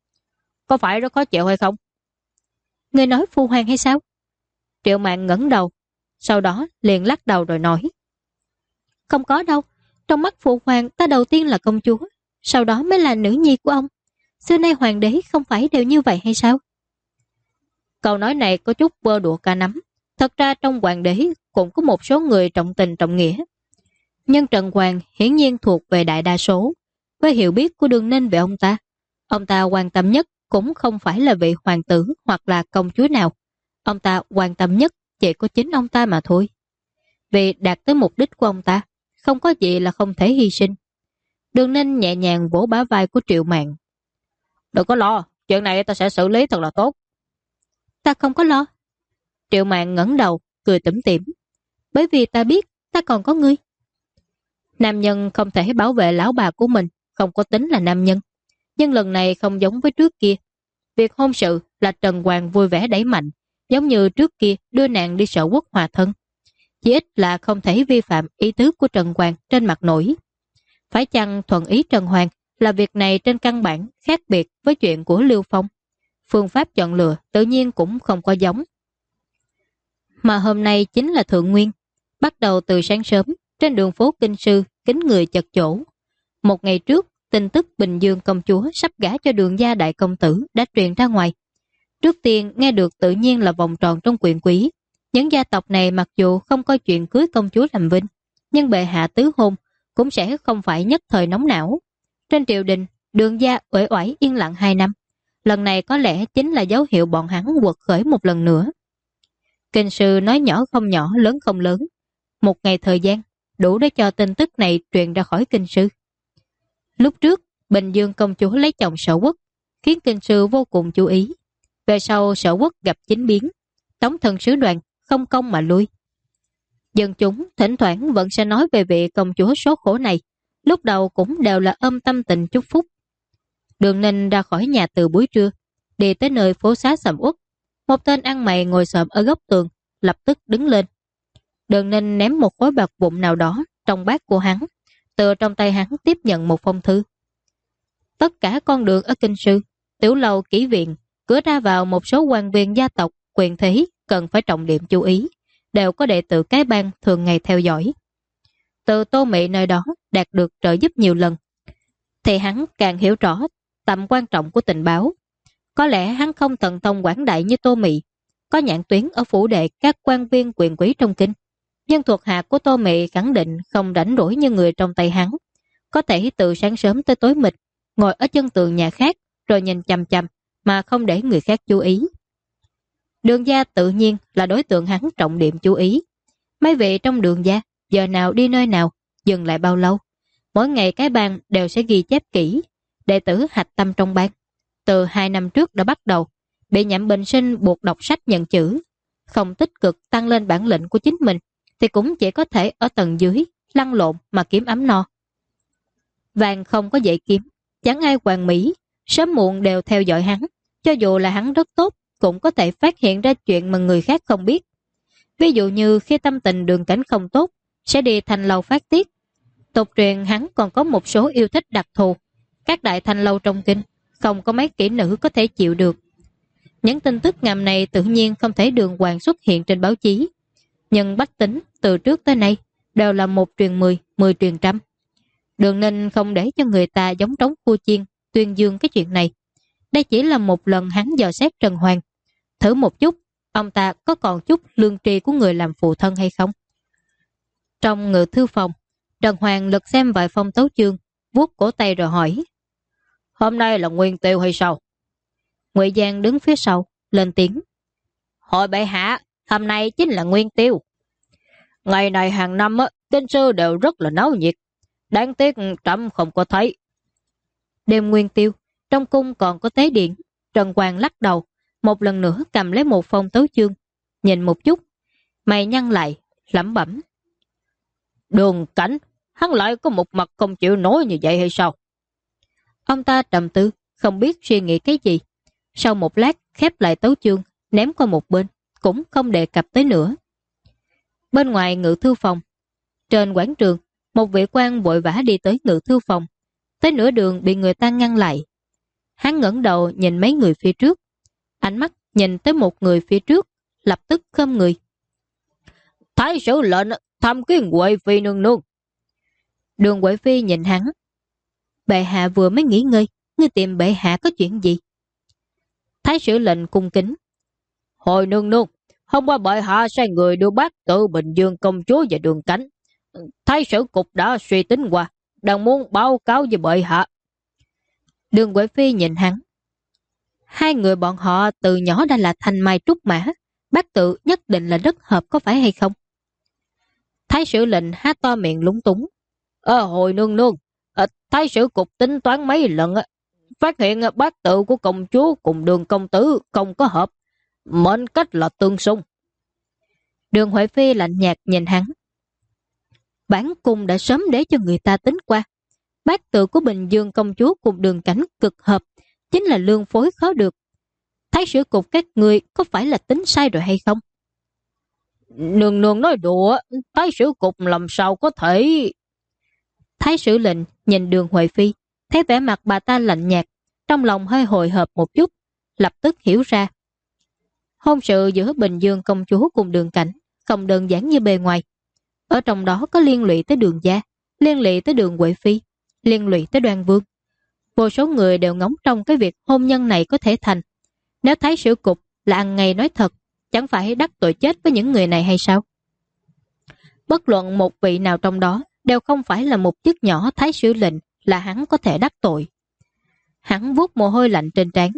Có phải rất khó chịu hay không? Người nói phu hoàng hay sao? Triệu Mạn ngẩng đầu, sau đó liền lắc đầu rồi nói. Không có đâu, trong mắt phụ hoàng ta đầu tiên là công chúa, sau đó mới là nữ nhi của ông. Xưa nay hoàng đế không phải đều như vậy hay sao? Câu nói này có chút bơ đũa cả nắm. Thật ra trong hoàng đế cũng có một số người trọng tình trọng nghĩa. Nhưng Trần Hoàng hiển nhiên thuộc về đại đa số. Với hiểu biết của Đường Ninh về ông ta quan tâm nhất cũng không phải là vị hoàng tử hoặc là công chúa nào. Ông ta quan tâm nhất chỉ có chính ông ta mà thôi. Vì đạt tới mục đích của ông ta, không có gì là không thể hy sinh. Đường Ninh nhẹ nhàng vỗ bả vai của Triệu Mạn. Đừng có lo, chuyện này ta sẽ xử lý thật là tốt. Ta không có lo. Triệu Mạn ngẩng đầu, cười tủm tỉm. Bởi vì ta biết ta còn có ngươi. Nam nhân không thể bảo vệ lão bà của mình, không có tính là nam nhân. Nhưng lần này không giống với trước kia. Việc hôn sự là Trần Hoàng vui vẻ đẩy mạnh, giống như trước kia đưa nàng đi sở quốc hòa thân. Chỉ ít là không thể vi phạm ý tứ của Trần Hoàng trên mặt nổi. Phải chăng thuận ý Trần Hoàng là việc này trên căn bản khác biệt với chuyện của Lưu Phong. Phương pháp chọn lựa tự nhiên cũng không có giống. Mà hôm nay chính là Thượng Nguyên. Bắt đầu từ sáng sớm, trên đường phố Kinh Sư, kín người chật chỗ. Một ngày trước, tin tức Bình Dương công chúa sắp gả cho Đường gia đại công tử đã truyền ra ngoài. Trước tiên nghe được tự nhiên là vòng tròn trong quyền quý. Những gia tộc này mặc dù không coi chuyện cưới công chúa làm vinh, nhưng bệ hạ tứ hôn cũng sẽ không phải nhất thời nóng não. Trên triều đình, Đường gia uể oải yên lặng 2 năm. Lần này có lẽ chính là dấu hiệu bọn hắn quật khởi một lần nữa. Kinh sư nói nhỏ không nhỏ, lớn không lớn. Một ngày thời gian, đủ để cho tin tức này truyền ra khỏi kinh sư. Lúc trước, Bình Dương công chúa lấy chồng Sở Quốc, khiến kinh sư vô cùng chú ý. Về sau Sở Quốc gặp chính biến, Tống thần sứ đoàn không công mà lui. Dân chúng thỉnh thoảng vẫn sẽ nói về vị công chúa số khổ này, lúc đầu cũng đều là ôm tâm tình chúc phúc. Đường Ninh ra khỏi nhà từ buổi trưa, đi tới nơi phố xá sầm uất. Một tên ăn mày ngồi xổm ở góc tường, lập tức đứng lên. Đường Ninh ném một khối bạc vụn nào đó trong bát của hắn, từ trong tay hắn tiếp nhận một phong thư. Tất cả con đường ở kinh sư, tiểu lầu, kỹ viện, cửa ra vào một số quan viên gia tộc, quyền thế cần phải trọng điểm chú ý, đều có đệ tử cái bang thường ngày theo dõi. Từ Tô Mị nơi đó đạt được trợ giúp nhiều lần, thì hắn càng hiểu rõ tầm quan trọng của tình báo. Có lẽ hắn không thần thông quảng đại như Tô Mị, có nhãn tuyến ở phủ đệ các quan viên quyền quý trong kinh, nhưng thuộc hạ của Tô Mị khẳng định không rảnh rỗi như người trong tay hắn, có thể từ sáng sớm tới tối mịt ngồi ở chân tường nhà khác rồi nhìn chằm chằm mà không để người khác chú ý. Đường gia tự nhiên là đối tượng hắn trọng điểm chú ý. Mấy vị trong Đường gia giờ nào đi nơi nào, dừng lại bao lâu, mỗi ngày cái bang đều sẽ ghi chép kỹ. Đệ tử hạch tâm trong bang từ 2 năm trước đã bắt đầu bị Nhậm Bình Sinh buộc đọc sách nhận chữ, không tích cực tăng lên bản lĩnh của chính mình thì cũng chỉ có thể ở tầng dưới lăn lộn mà kiếm ấm no. Vàng không có dễ kiếm, chẳng ai hoàn mỹ, sớm muộn đều theo dõi hắn, cho dù là hắn rất tốt cũng có thể phát hiện ra chuyện mà người khác không biết. Ví dụ như khi tâm tình Đường Cảnh không tốt, sẽ đi thành lâu phát tiết. Tục truyền hắn còn có một số yêu thích đặc thù, các đại thành lâu trong kinh không có mấy kỹ nữ có thể chịu được. Những tin tức ngầm này tự nhiên không thể đường hoàng xuất hiện trên báo chí, nhưng bách tính từ trước tới nay đều là một truyền 10, 10 truyền trăm. Đường Ninh không để cho người ta giống trống cua chiên tuyên dương cái chuyện này. Đây chỉ là một lần hắn dò xét Trần Hoàng, thử một chút ông ta có còn chút lương tri của người làm phụ thân hay không. Trong ngự thư phòng, Trần Hoàng lật xem vài phong tấu chương, vuốt cổ tay rồi hỏi: "Hôm nay là nguyên tiêu hay sao?" Ngụy Giang đứng phía sau lên tiếng: "Hội bệ hạ, hôm nay chính là nguyên tiêu. Ngày này hàng năm kinh sư đều rất là náo nhiệt, đáng tiếc trẫm không có thấy." Đêm nguyên tiêu, trong cung còn có tế điện. Trần Hoàng lắc đầu, một lần nữa cầm lấy một phong tấu chương, nhìn một chút, mày nhăn lại, lẩm bẩm: "Đường Cảnh, hắn lại có một mặt không chịu nói như vậy hay sao?" Ông ta trầm tư, không biết suy nghĩ cái gì. Sau một lát khép lại tấu chương, ném qua một bên, cũng không đề cập tới nữa. Bên ngoài ngự thư phòng, trên quảng trường, một vị quan vội vã đi tới ngự thư phòng, tới nửa đường bị người ta ngăn lại. Hắn ngẩng đầu nhìn mấy người phía trước, ánh mắt nhìn tới một người phía trước, lập tức khom người: "Thái sử lệnh tham kiến Huệ Phi nương nương." Đường Huệ Phi nhìn hắn: "Bệ hạ vừa mới nghỉ ngơi, ngươi tìm bệ hạ có chuyện gì?" Thái sử lệnh cung kính: "Hồi nương nương, hôm qua bệ hạ sai người đưa bác tự Bình Dương công chúa và Đường Cảnh. Thái sử cục đã suy tính qua, đang muốn báo cáo với bệ hạ." Đường Huệ Phi nhìn hắn: "Hai người bọn họ từ nhỏ đã là thanh mai trúc mã, bác tự nhất định là rất hợp có phải hay không?" Thái sử lệnh há to miệng lúng túng: Hồi nương nương, thái sử cục tính toán mấy lần, phát hiện bác tự của công chúa cùng Đường công tử không có hợp, mệnh cách là tương xung." Đường Huệ Phi lạnh nhạt nhìn hắn: "Bản cung đã sớm để cho người ta tính qua, bác tự của Bình Dương công chúa cùng Đường Cảnh cực hợp, chính là lương phối khó được. Thái sử cục các người có phải là tính sai rồi hay không?" "Nương nương nói đùa, thái sử cục làm sao có thể..." Thái sử lệnh nhìn Đường Huệ Phi, thấy vẻ mặt bà ta lạnh nhạt, trong lòng hơi hồi hộp một chút, lập tức hiểu ra. Hôn sự giữa Bình Dương công chúa cùng Đường Cảnh không đơn giản như bề ngoài. Ở trong đó có liên lụy tới Đường gia, liên lụy tới Đường Huệ Phi, liên lụy tới Đoan Vương. Vô số người đều ngóng trong cái việc hôn nhân này có thể thành. Nếu thái sử cục là ăn ngay nói thật, chẳng phải đắc tội chết với những người này hay sao? Bất luận một vị nào trong đó đều không phải là một chức nhỏ thái sử lệnh là hắn có thể đắc tội. Hắn vuốt mồ hôi lạnh trên trán: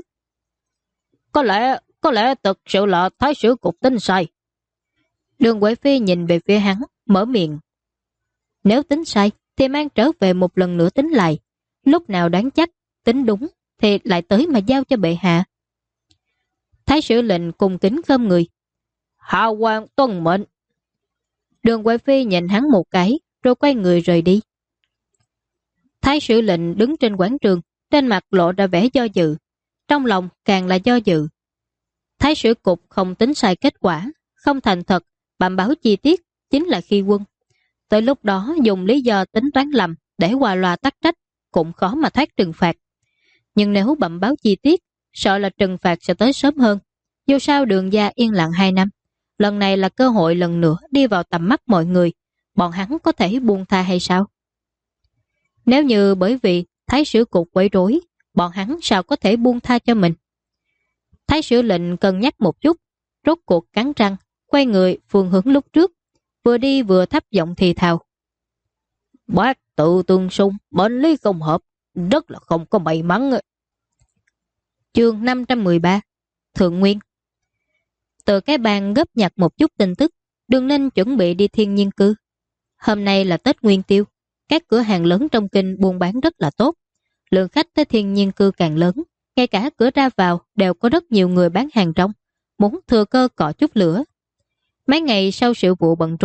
Có lẽ thực sự là thái sử cục tính sai." Đường Huệ Phi nhìn về phía hắn, mở miệng: "Nếu tính sai thì mang trở về một lần nữa tính lại, lúc nào đoán chắc tính đúng thì lại tới mà giao cho bệ hạ." Thái sử lệnh cung kính khom người: "Hạ quan tuân mệnh." Đường Huệ Phi nhìn hắn một cái rồi quay người rời đi. Thái sử lệnh đứng trên quảng trường, trên mặt lộ ra vẻ do dự, trong lòng càng là do dự. Thái sử cục không tính sai kết quả, không thành thật, bẩm báo chi tiết chính là khi quân. Tới lúc đó dùng lý do tính toán lầm để qua loa tắc trách cũng khó mà thoát trừng phạt. Nhưng nếu bẩm báo chi tiết, sợ là trừng phạt sẽ tới sớm hơn. Dù sao Đường gia yên lặng 2 năm, lần này là cơ hội lần nữa đi vào tầm mắt mọi người, bọn hắn có thể buông tha hay sao? Nếu như bởi vì thái sử cục quấy rối, bọn hắn sao có thể buông tha cho mình? Thái sử lệnh cân nhắc một chút, rốt cuộc cắn răng, quay người phương hướng lúc trước, vừa đi vừa thấp giọng thì thào: "Bác tự tương xung, mệnh lý không hợp, rất là không có may mắn." Chương 513 Thượng Nguyên. Từ cái bàn góp nhặt một chút tin tức, Đường Ninh chuẩn bị đi Thiên Nhiên Cư. Hôm nay là Tết Nguyên Tiêu, các cửa hàng lớn trong kinh buôn bán rất là tốt, lượng khách tới Thiên Nhiên Cư càng lớn, ngay cả cửa ra vào đều có rất nhiều người bán hàng rong, muốn thừa cơ cọ chút lửa. Mấy ngày sau sự vụ bận rộn,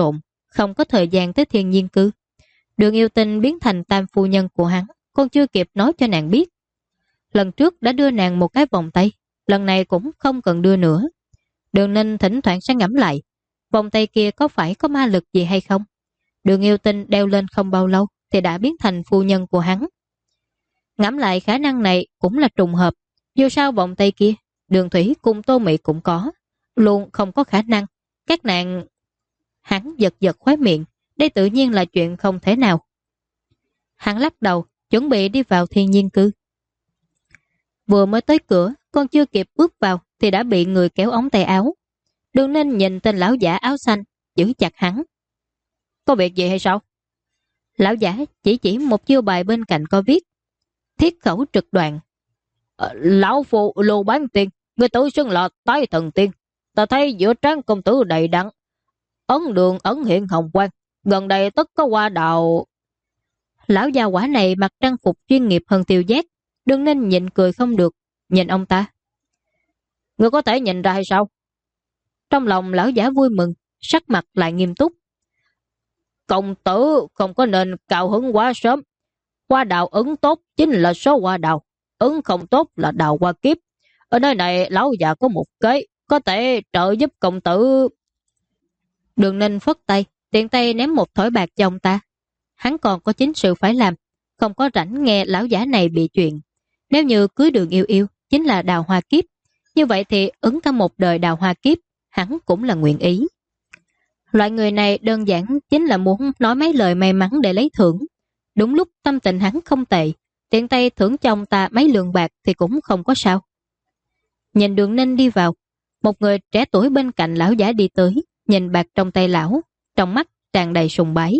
không có thời gian tới Thiên Nhiên Cư. Đường Yêu Tinh biến thành tam phu nhân của hắn, còn chưa kịp nói cho nàng biết. Lần trước đã đưa nàng một cái vòng tay, lần này cũng không cần đưa nữa. Đường Ninh thỉnh thoảng sẽ ngẫm lại, vòng tay kia có phải có ma lực gì hay không? Đường Yêu Tinh đeo lên không bao lâu thì đã biến thành phu nhân của hắn. Ngẫm lại khả năng này cũng là trùng hợp, dù sao vòng tay kia, Đường Thủy cùng Tô Mị cũng có, luôn không có khả năng. Các nàng... Hắn giật giật khóe miệng, đây tự nhiên là chuyện không thể nào. Hắn lắc đầu, chuẩn bị đi vào Thiên Nhiên Cư. Vừa mới tới cửa, con chưa kịp bước vào thì đã bị người kéo ống tay áo. Đường Ninh nhìn tên lão giả áo xanh, giữ chặt hắn. Có việc gì hay sao? Lão giả chỉ một chiêu bài bên cạnh có viết thiết khẩu trực đoạn. Lão phụ Lưu Bán Tiên, người tự xưng là Tái Thần Tiên. Ta thấy giữa trán công tử đầy đặn, ấn đường ấn hiện hồng quang, gần đây tất có hoa đào. Lão gia quả này mặc trang phục chuyên nghiệp hơn Tiêu Giác. Đường Ninh nhịn cười không được, nhìn ông ta. Người có thể nhìn ra hay sao? Trong lòng lão giả vui mừng, sắc mặt lại nghiêm túc. Công tử không có nên cao hứng quá sớm. Hoa đào ứng tốt chính là số hoa đào, ứng không tốt là đào hoa kiếp. Ở nơi này lão già có một kế, có thể trợ giúp công tử. Đường Ninh phất tay, tiện tay ném một thỏi bạc cho ông ta. Hắn còn có chính sự phải làm, không có rảnh nghe lão giả này bị chuyện. Nếu như cưới Đường Yêu Yêu chính là đào hoa kiếp, như vậy thì ứng cả một đời đào hoa kiếp, hắn cũng là nguyện ý. Loại người này đơn giản chính là muốn nói mấy lời may mắn để lấy thưởng. Đúng lúc tâm tình hắn không tệ, tiện tay thưởng cho ông ta mấy lượng bạc thì cũng không có sao. Nhìn Đường Ninh đi vào, một người trẻ tuổi bên cạnh lão giả đi tới, nhìn bạc trong tay lão, trong mắt tràn đầy sùng bái.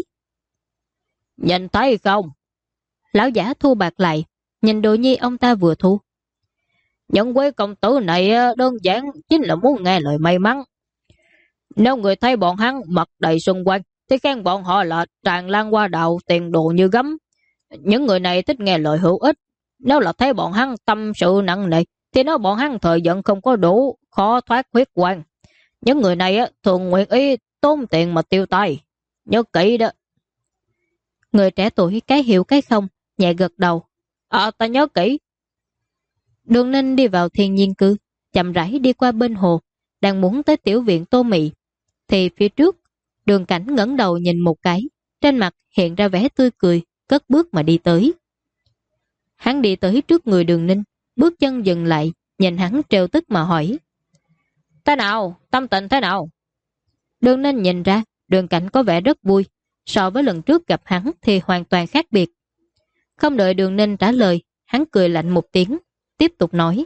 Nhìn thấy không? Lão giả thu bạc lại, nhìn đồ nhi ông ta vừa thu. Những quý công tử này đơn giản chính là muốn nghe lời may mắn. Nếu người thấy bọn hắn mặt đầy xung quanh thì khen bọn họ là tràn lan hoa đào tiền đồ như gấm. Những người này thích nghe lời hữu ích. Nếu là thấy bọn hắn tâm sự nặng nề thì nói bọn hắn thời giận không có đủ, khó thoát huyết quan. Những người này thường nguyện ý tốn tiền mà tiêu tài. Nhớ kỹ đó. Người trẻ tuổi cái hiểu cái không, nhẹ gật đầu. Ta nhớ kỹ. Đường Ninh đi vào Thiên Nhiên Cư, chậm rãi đi qua bên hồ, đang muốn tới tiểu viện Tô Mị. Thì phía trước, Đường Cảnh ngẩng đầu nhìn một cái, trên mặt hiện ra vẻ tươi cười, cất bước mà đi tới. Hắn đi tới trước người Đường Ninh, bước chân dừng lại, nhìn hắn trêu tức mà hỏi. Thế nào? Tâm tình thế nào? Đường Ninh nhìn ra, Đường Cảnh có vẻ rất vui, so với lần trước gặp hắn thì hoàn toàn khác biệt. Không đợi Đường Ninh trả lời, hắn cười lạnh một tiếng, tiếp tục nói.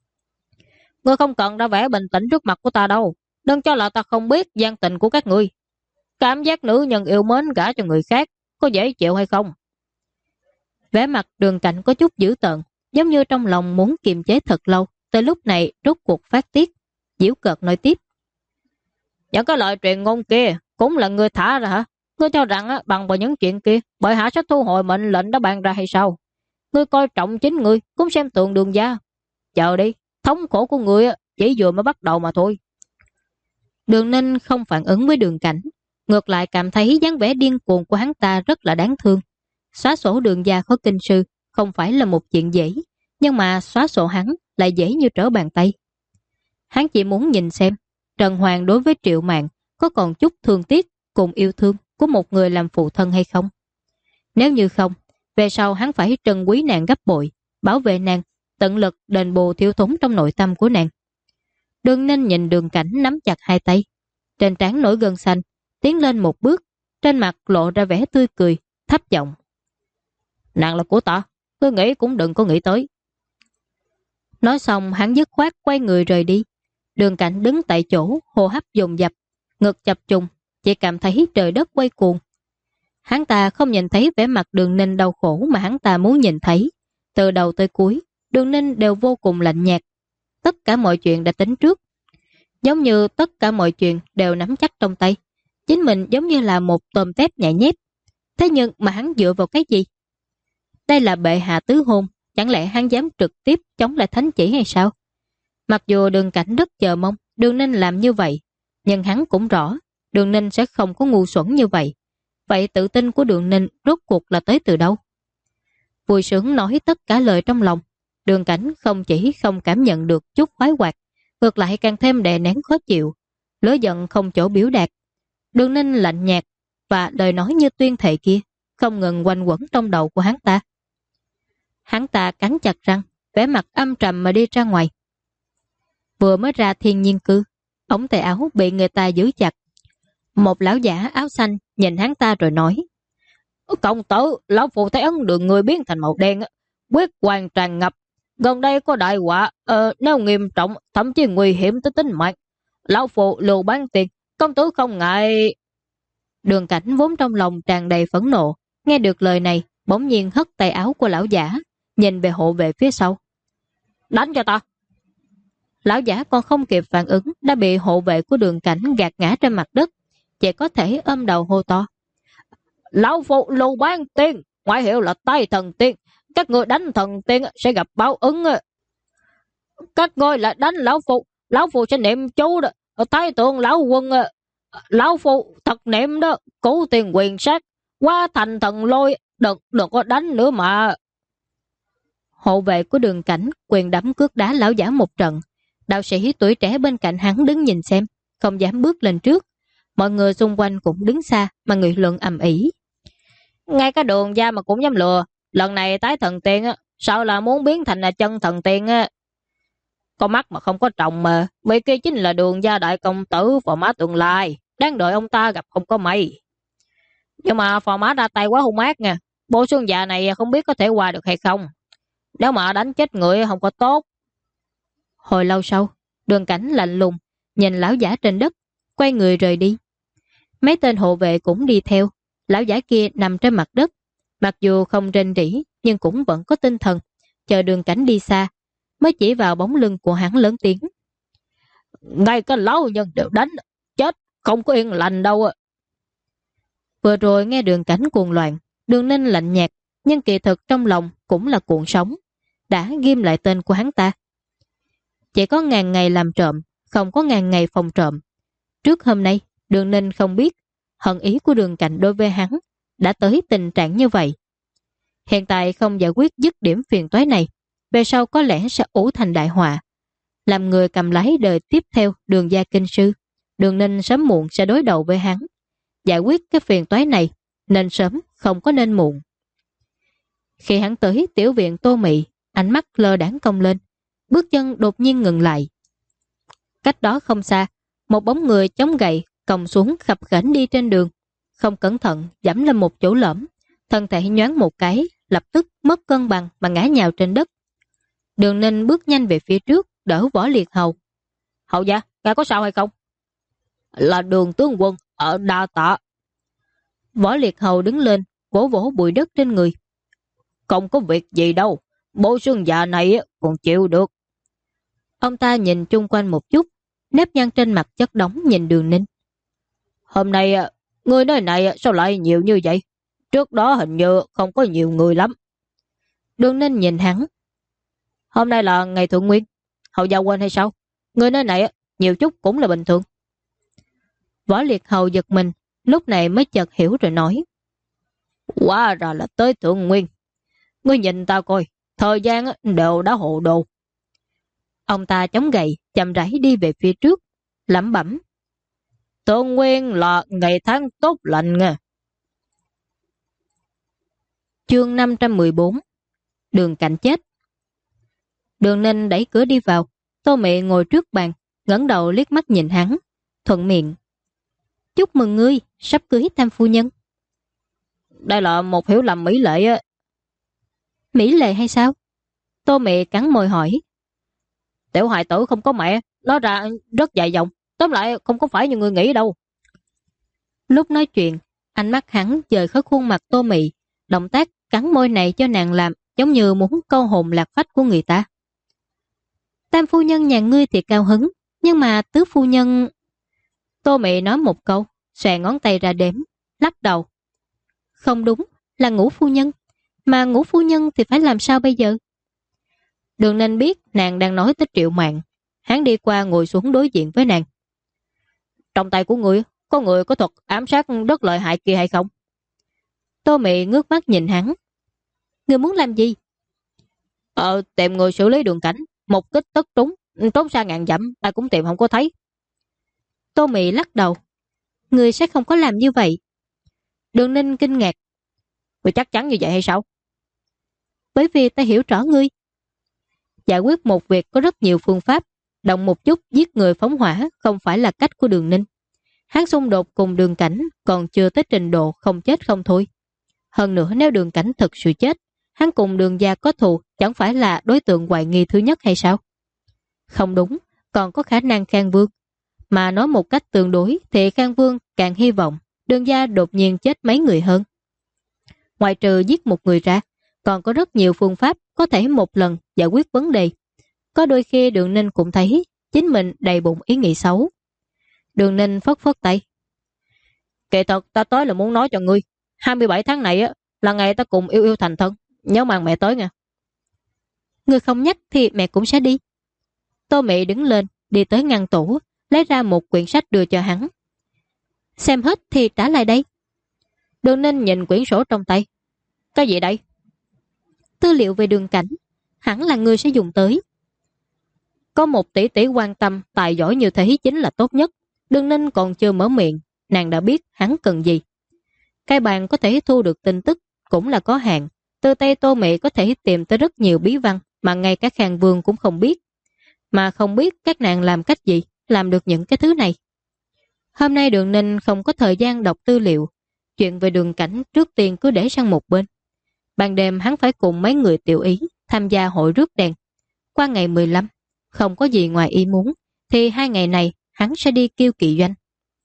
Ngươi không cần ra vẻ bình tĩnh trước mặt của ta đâu, đừng cho là ta không biết gian tình của các ngươi. Cảm giác nữ nhân yêu mến gả cho người khác, có dễ chịu hay không? Vẻ mặt Đường Cảnh có chút dữ tợn, giống như trong lòng muốn kiềm chế thật lâu, tới lúc này rốt cuộc phát tiết, giễu cợt nói tiếp. Những cái lời truyền ngôn kia cũng là ngươi thả ra hả? Ngươi cho rằng bằng vào những chuyện kia, bệ hạ sẽ thu hồi mệnh lệnh đã ban ra hay sao? Ngươi coi trọng chính ngươi, cũng xem tượng Đường gia. Chờ đi, thống khổ của ngươi chỉ vừa mới bắt đầu mà thôi. Đường Ninh không phản ứng với Đường Cảnh, ngược lại cảm thấy dáng vẻ điên cuồng của hắn ta rất là đáng thương. Xóa sổ Đường gia khó kinh sư không phải là một chuyện dễ, nhưng mà xóa sổ hắn lại dễ như trở bàn tay. Hắn chỉ muốn nhìn xem Trần Hoàng đối với Triệu Mạn có còn chút thương tiếc cùng yêu thương của một người làm phụ thân hay không. Nếu như không, về sau hắn phải trân quý nàng gấp bội, bảo vệ nàng, tận lực đền bù thiếu thốn trong nội tâm của nàng. Đường Ninh nhìn Đường Cảnh nắm chặt hai tay, trên trán nổi gân xanh, tiến lên một bước, trên mặt lộ ra vẻ tươi cười, thấp giọng. Nàng là của ta, ngươi nghĩ cũng đừng có nghĩ tới. Nói xong hắn dứt khoát quay người rời đi. Đường Cảnh đứng tại chỗ, hô hấp dồn dập, ngực chập trùng, chỉ cảm thấy trời đất quay cuồng. Hắn ta không nhìn thấy vẻ mặt Đường Ninh đau khổ mà hắn ta muốn nhìn thấy. Từ đầu tới cuối, Đường Ninh đều vô cùng lạnh nhạt. Tất cả mọi chuyện đã tính trước. Giống như tất cả mọi chuyện đều nắm chắc trong tay. Chính mình giống như là một tôm tép nhảy nhép. Thế nhưng mà hắn dựa vào cái gì? Đây là bệ hạ tứ hôn, chẳng lẽ hắn dám trực tiếp chống lại thánh chỉ hay sao? Mặc dù Đường Cảnh rất chờ mong Đường Ninh làm như vậy, nhưng hắn cũng rõ Đường Ninh sẽ không có ngu xuẩn như vậy. Vậy tự tin của Đường Ninh rốt cuộc là tới từ đâu? Vui sướng nói tất cả lời trong lòng. Đường Cảnh không chỉ không cảm nhận được chút khoái hoạt, ngược lại càng thêm đè nén khó chịu. Lửa giận không chỗ biểu đạt. Đường Ninh lạnh nhạt và lời nói như tuyên thệ kia không ngừng quanh quẩn trong đầu của hắn ta. Hắn ta cắn chặt răng, vẻ mặt âm trầm mà đi ra ngoài. Vừa mới ra thiên nhiên cư, ống tay áo bị người ta giữ chặt. Một lão giả áo xanh nhìn hắn ta rồi nói: "Công tử, lão phụ thấy ấn đường người biến thành màu đen, quyết hoàng tràn ngập. Gần đây có đại họa, nếu nghiêm trọng, thậm chí nguy hiểm tới tính mạng. Lão phụ lưu bán tiền, công tử không ngại." Đường Cảnh vốn trong lòng tràn đầy phẫn nộ, nghe được lời này, bỗng nhiên hất tay áo của lão giả, nhìn về hộ vệ phía sau. "Đánh cho ta!" Lão giả còn không kịp phản ứng đã bị hộ vệ của Đường Cảnh gạt ngã trên mặt đất, chỉ có thể ôm đầu hô to: "Lão phụ lưu bán tiền, ngoại hiệu là tay thần tiên, các người đánh thần tiên sẽ gặp báo ứng. Các ngươi là đánh lão phụ sẽ niệm chú đó, thái tượng lão quân, lão phụ thật niệm đó, cứu tiền quyền sát, qua thành thần lôi, đừng có đánh nữa mà." Hộ vệ của Đường Cảnh quyền đấm cước đá lão giả một trận. Đạo sĩ tuổi trẻ bên cạnh hắn đứng nhìn xem, không dám bước lên trước. Mọi người xung quanh cũng đứng xa mà nghị luận ầm ĩ. Ngay cả Đường gia mà cũng dám lừa, lần này tái thần tiên sao là muốn biến thành là chân thần tiên á. Có mắt mà không có tròng mà, vì kia chính là Đường gia đại công tử phò mã tương lai, đang đợi ông ta gặp không có may. Nhưng mà phò mã ra tay quá hung ác nha, bộ xương già này không biết có thể qua được hay không. Nếu mà đánh chết người không có tốt. Hồi lâu sau, Đường Cảnh lạnh lùng nhìn lão giả trên đất, quay người rời đi. Mấy tên hộ vệ cũng đi theo. Lão giả kia nằm trên mặt đất, mặc dù không rên rỉ nhưng cũng vẫn có tinh thần, chờ Đường Cảnh đi xa, mới chỉ vào bóng lưng của hắn lớn tiếng: "Ngay cái lão nhân đều đánh, chết không có yên lành đâu." Vừa rồi nghe Đường Cảnh cuồng loạn, Đường Ninh lạnh nhạt, nhưng kỳ thực trong lòng cũng là cuộn sóng, đã ghim lại tên của hắn ta. Chỉ có ngàn ngày làm trộm, không có ngàn ngày phòng trộm. Trước hôm nay, Đường Ninh không biết hận ý của Đường Cảnh đối với hắn đã tới tình trạng như vậy. Hiện tại không giải quyết dứt điểm phiền toái này, về sau có lẽ sẽ ủ thành đại họa. Làm người cầm lái đời tiếp theo Đường gia kinh sư, Đường Ninh sớm muộn sẽ đối đầu với hắn. Giải quyết cái phiền toái này nên sớm, không có nên muộn. Khi hắn tới tiểu viện Tô Mị, ánh mắt lơ đãng cong lên, bước chân đột nhiên ngừng lại. Cách đó không xa, một bóng người chống gậy còng xuống khập khểnh đi trên đường, không cẩn thận giẫm lên một chỗ lõm, thân thể nhoáng một cái, lập tức mất cân bằng mà ngã nhào trên đất. Đường Ninh bước nhanh về phía trước, đỡ Võ Liệt Hầu. "Hầu gia, ngài có sao hay không?" "Là Đường tướng quân, ở đa tạ." Võ Liệt Hầu đứng lên, vỗ vỗ bụi đất trên người. "Không có việc gì đâu, bộ xương già này còn chịu được." Ông ta nhìn chung quanh một chút, nếp nhăn trên mặt chất đống nhìn Đường Ninh. "Hôm nay người nơi này sao lại nhiều như vậy? Trước đó hình như không có nhiều người lắm." Đường Ninh nhìn hắn. "Hôm nay là ngày thượng nguyên, hầu gia quên hay sao? Người nơi này nhiều chút cũng là bình thường." Võ Liệt Hầu giật mình, lúc này mới chợt hiểu rồi nói: "Hóa ra là tới thượng nguyên. Ngươi nhìn ta coi, thời gian đều đã hộ đồ." Ông ta chống gậy, chậm rãi đi về phía trước, lẩm bẩm: "Thượng nguyên là ngày tháng tốt lành nha." Chương 514. Đường Cảnh chết. Đường Ninh đẩy cửa đi vào, Tô Mị ngồi trước bàn, ngẩng đầu liếc mắt nhìn hắn, thuận miệng: "Chúc mừng ngươi, sắp cưới tam phu nhân." "Đây là một hiểu lầm mỹ lệ á." "Mỹ lệ hay sao?" Tô Mị cắn môi hỏi. "Tiểu hài tử không có mẹ, nó ra rất dài dòng, tóm lại không có phải như người nghĩ đâu." Lúc nói chuyện, ánh mắt hắn dời khỏi khuôn mặt Tô Mị, động tác cắn môi này cho nàng làm giống như muốn câu hồn lạc phách của người ta. "Tam phu nhân nhà ngươi thì cao hứng, nhưng mà tứ phu nhân..." Tô Mị nói một câu, xòe ngón tay ra đếm, lắc đầu. "Không đúng, là ngũ phu nhân. Mà ngũ phu nhân thì phải làm sao bây giờ?" Đường Ninh biết nàng đang nói tới Triệu Mạn. Hắn đi qua ngồi xuống đối diện với nàng. "Trong tay của ngươi có người có thuật ám sát rất lợi hại kia hay không? Tô Mị ngước mắt nhìn hắn. Ngươi muốn làm gì? Tìm người xử lý Đường Cảnh, một kích tất trúng, trốn xa ngàn dặm, ai cũng tìm không có thấy. Tô Mị lắc đầu. Ngươi sẽ không có làm như vậy. Đường Ninh kinh ngạc. Ngươi chắc chắn như vậy hay sao? Bởi vì ta hiểu rõ ngươi. Giải quyết một việc có rất nhiều phương pháp. Động một chút giết người phóng hỏa không phải là cách của Đường Ninh. Hắn xung đột cùng Đường Cảnh còn chưa tới trình độ không chết không thôi. Hơn nữa nếu Đường Cảnh thực sự chết, hắn cùng Đường gia có thù chẳng phải là đối tượng hoài nghi thứ nhất hay sao? Không đúng, còn có khả năng Khang Vương. Mà nói một cách tương đối thì Khang Vương càng hy vọng Đường gia đột nhiên chết mấy người hơn. Ngoài trừ giết một người ra, còn có rất nhiều phương pháp có thể một lần giải quyết vấn đề. Có đôi khi Đường Ninh cũng thấy chính mình đầy bụng ý nghĩ xấu. Đường Ninh phất phất tay. Kỳ thật ta tới là muốn nói cho ngươi, 27 tháng này á là ngày ta cùng yêu yêu thành thân, nhớ mang mẹ tới nha. Ngươi không nhắc thì mẹ cũng sẽ đi. Tô Mị đứng lên, đi tới ngăn tủ, lấy ra một quyển sách đưa cho hắn. Xem hết thì trả lại đây. Đường Ninh nhìn quyển sổ trong tay. Cái gì đây? Tư liệu về Đường Cảnh, hẳn là ngươi sẽ dùng tới. Có một tỷ tỷ quan tâm, tài giỏi như thế chính là tốt nhất. Đường Ninh còn chưa mở miệng, nàng đã biết hắn cần gì. Cái bàn có thể thu được tin tức cũng là có hạn. Từ tay Tô Mị có thể tìm tới rất nhiều bí văn mà ngay cả Khang Vương cũng không biết. Mà không biết các nàng làm cách gì làm được những cái thứ này. Hôm nay Đường Ninh không có thời gian đọc tư liệu. Chuyện về Đường Cảnh trước tiên cứ để sang một bên. Ban đêm hắn phải cùng mấy người tiểu ý tham gia hội rước đèn. Qua ngày 15, không có gì ngoài ý muốn, thì 2 ngày này hắn sẽ đi Kiêu Kỵ Doanh.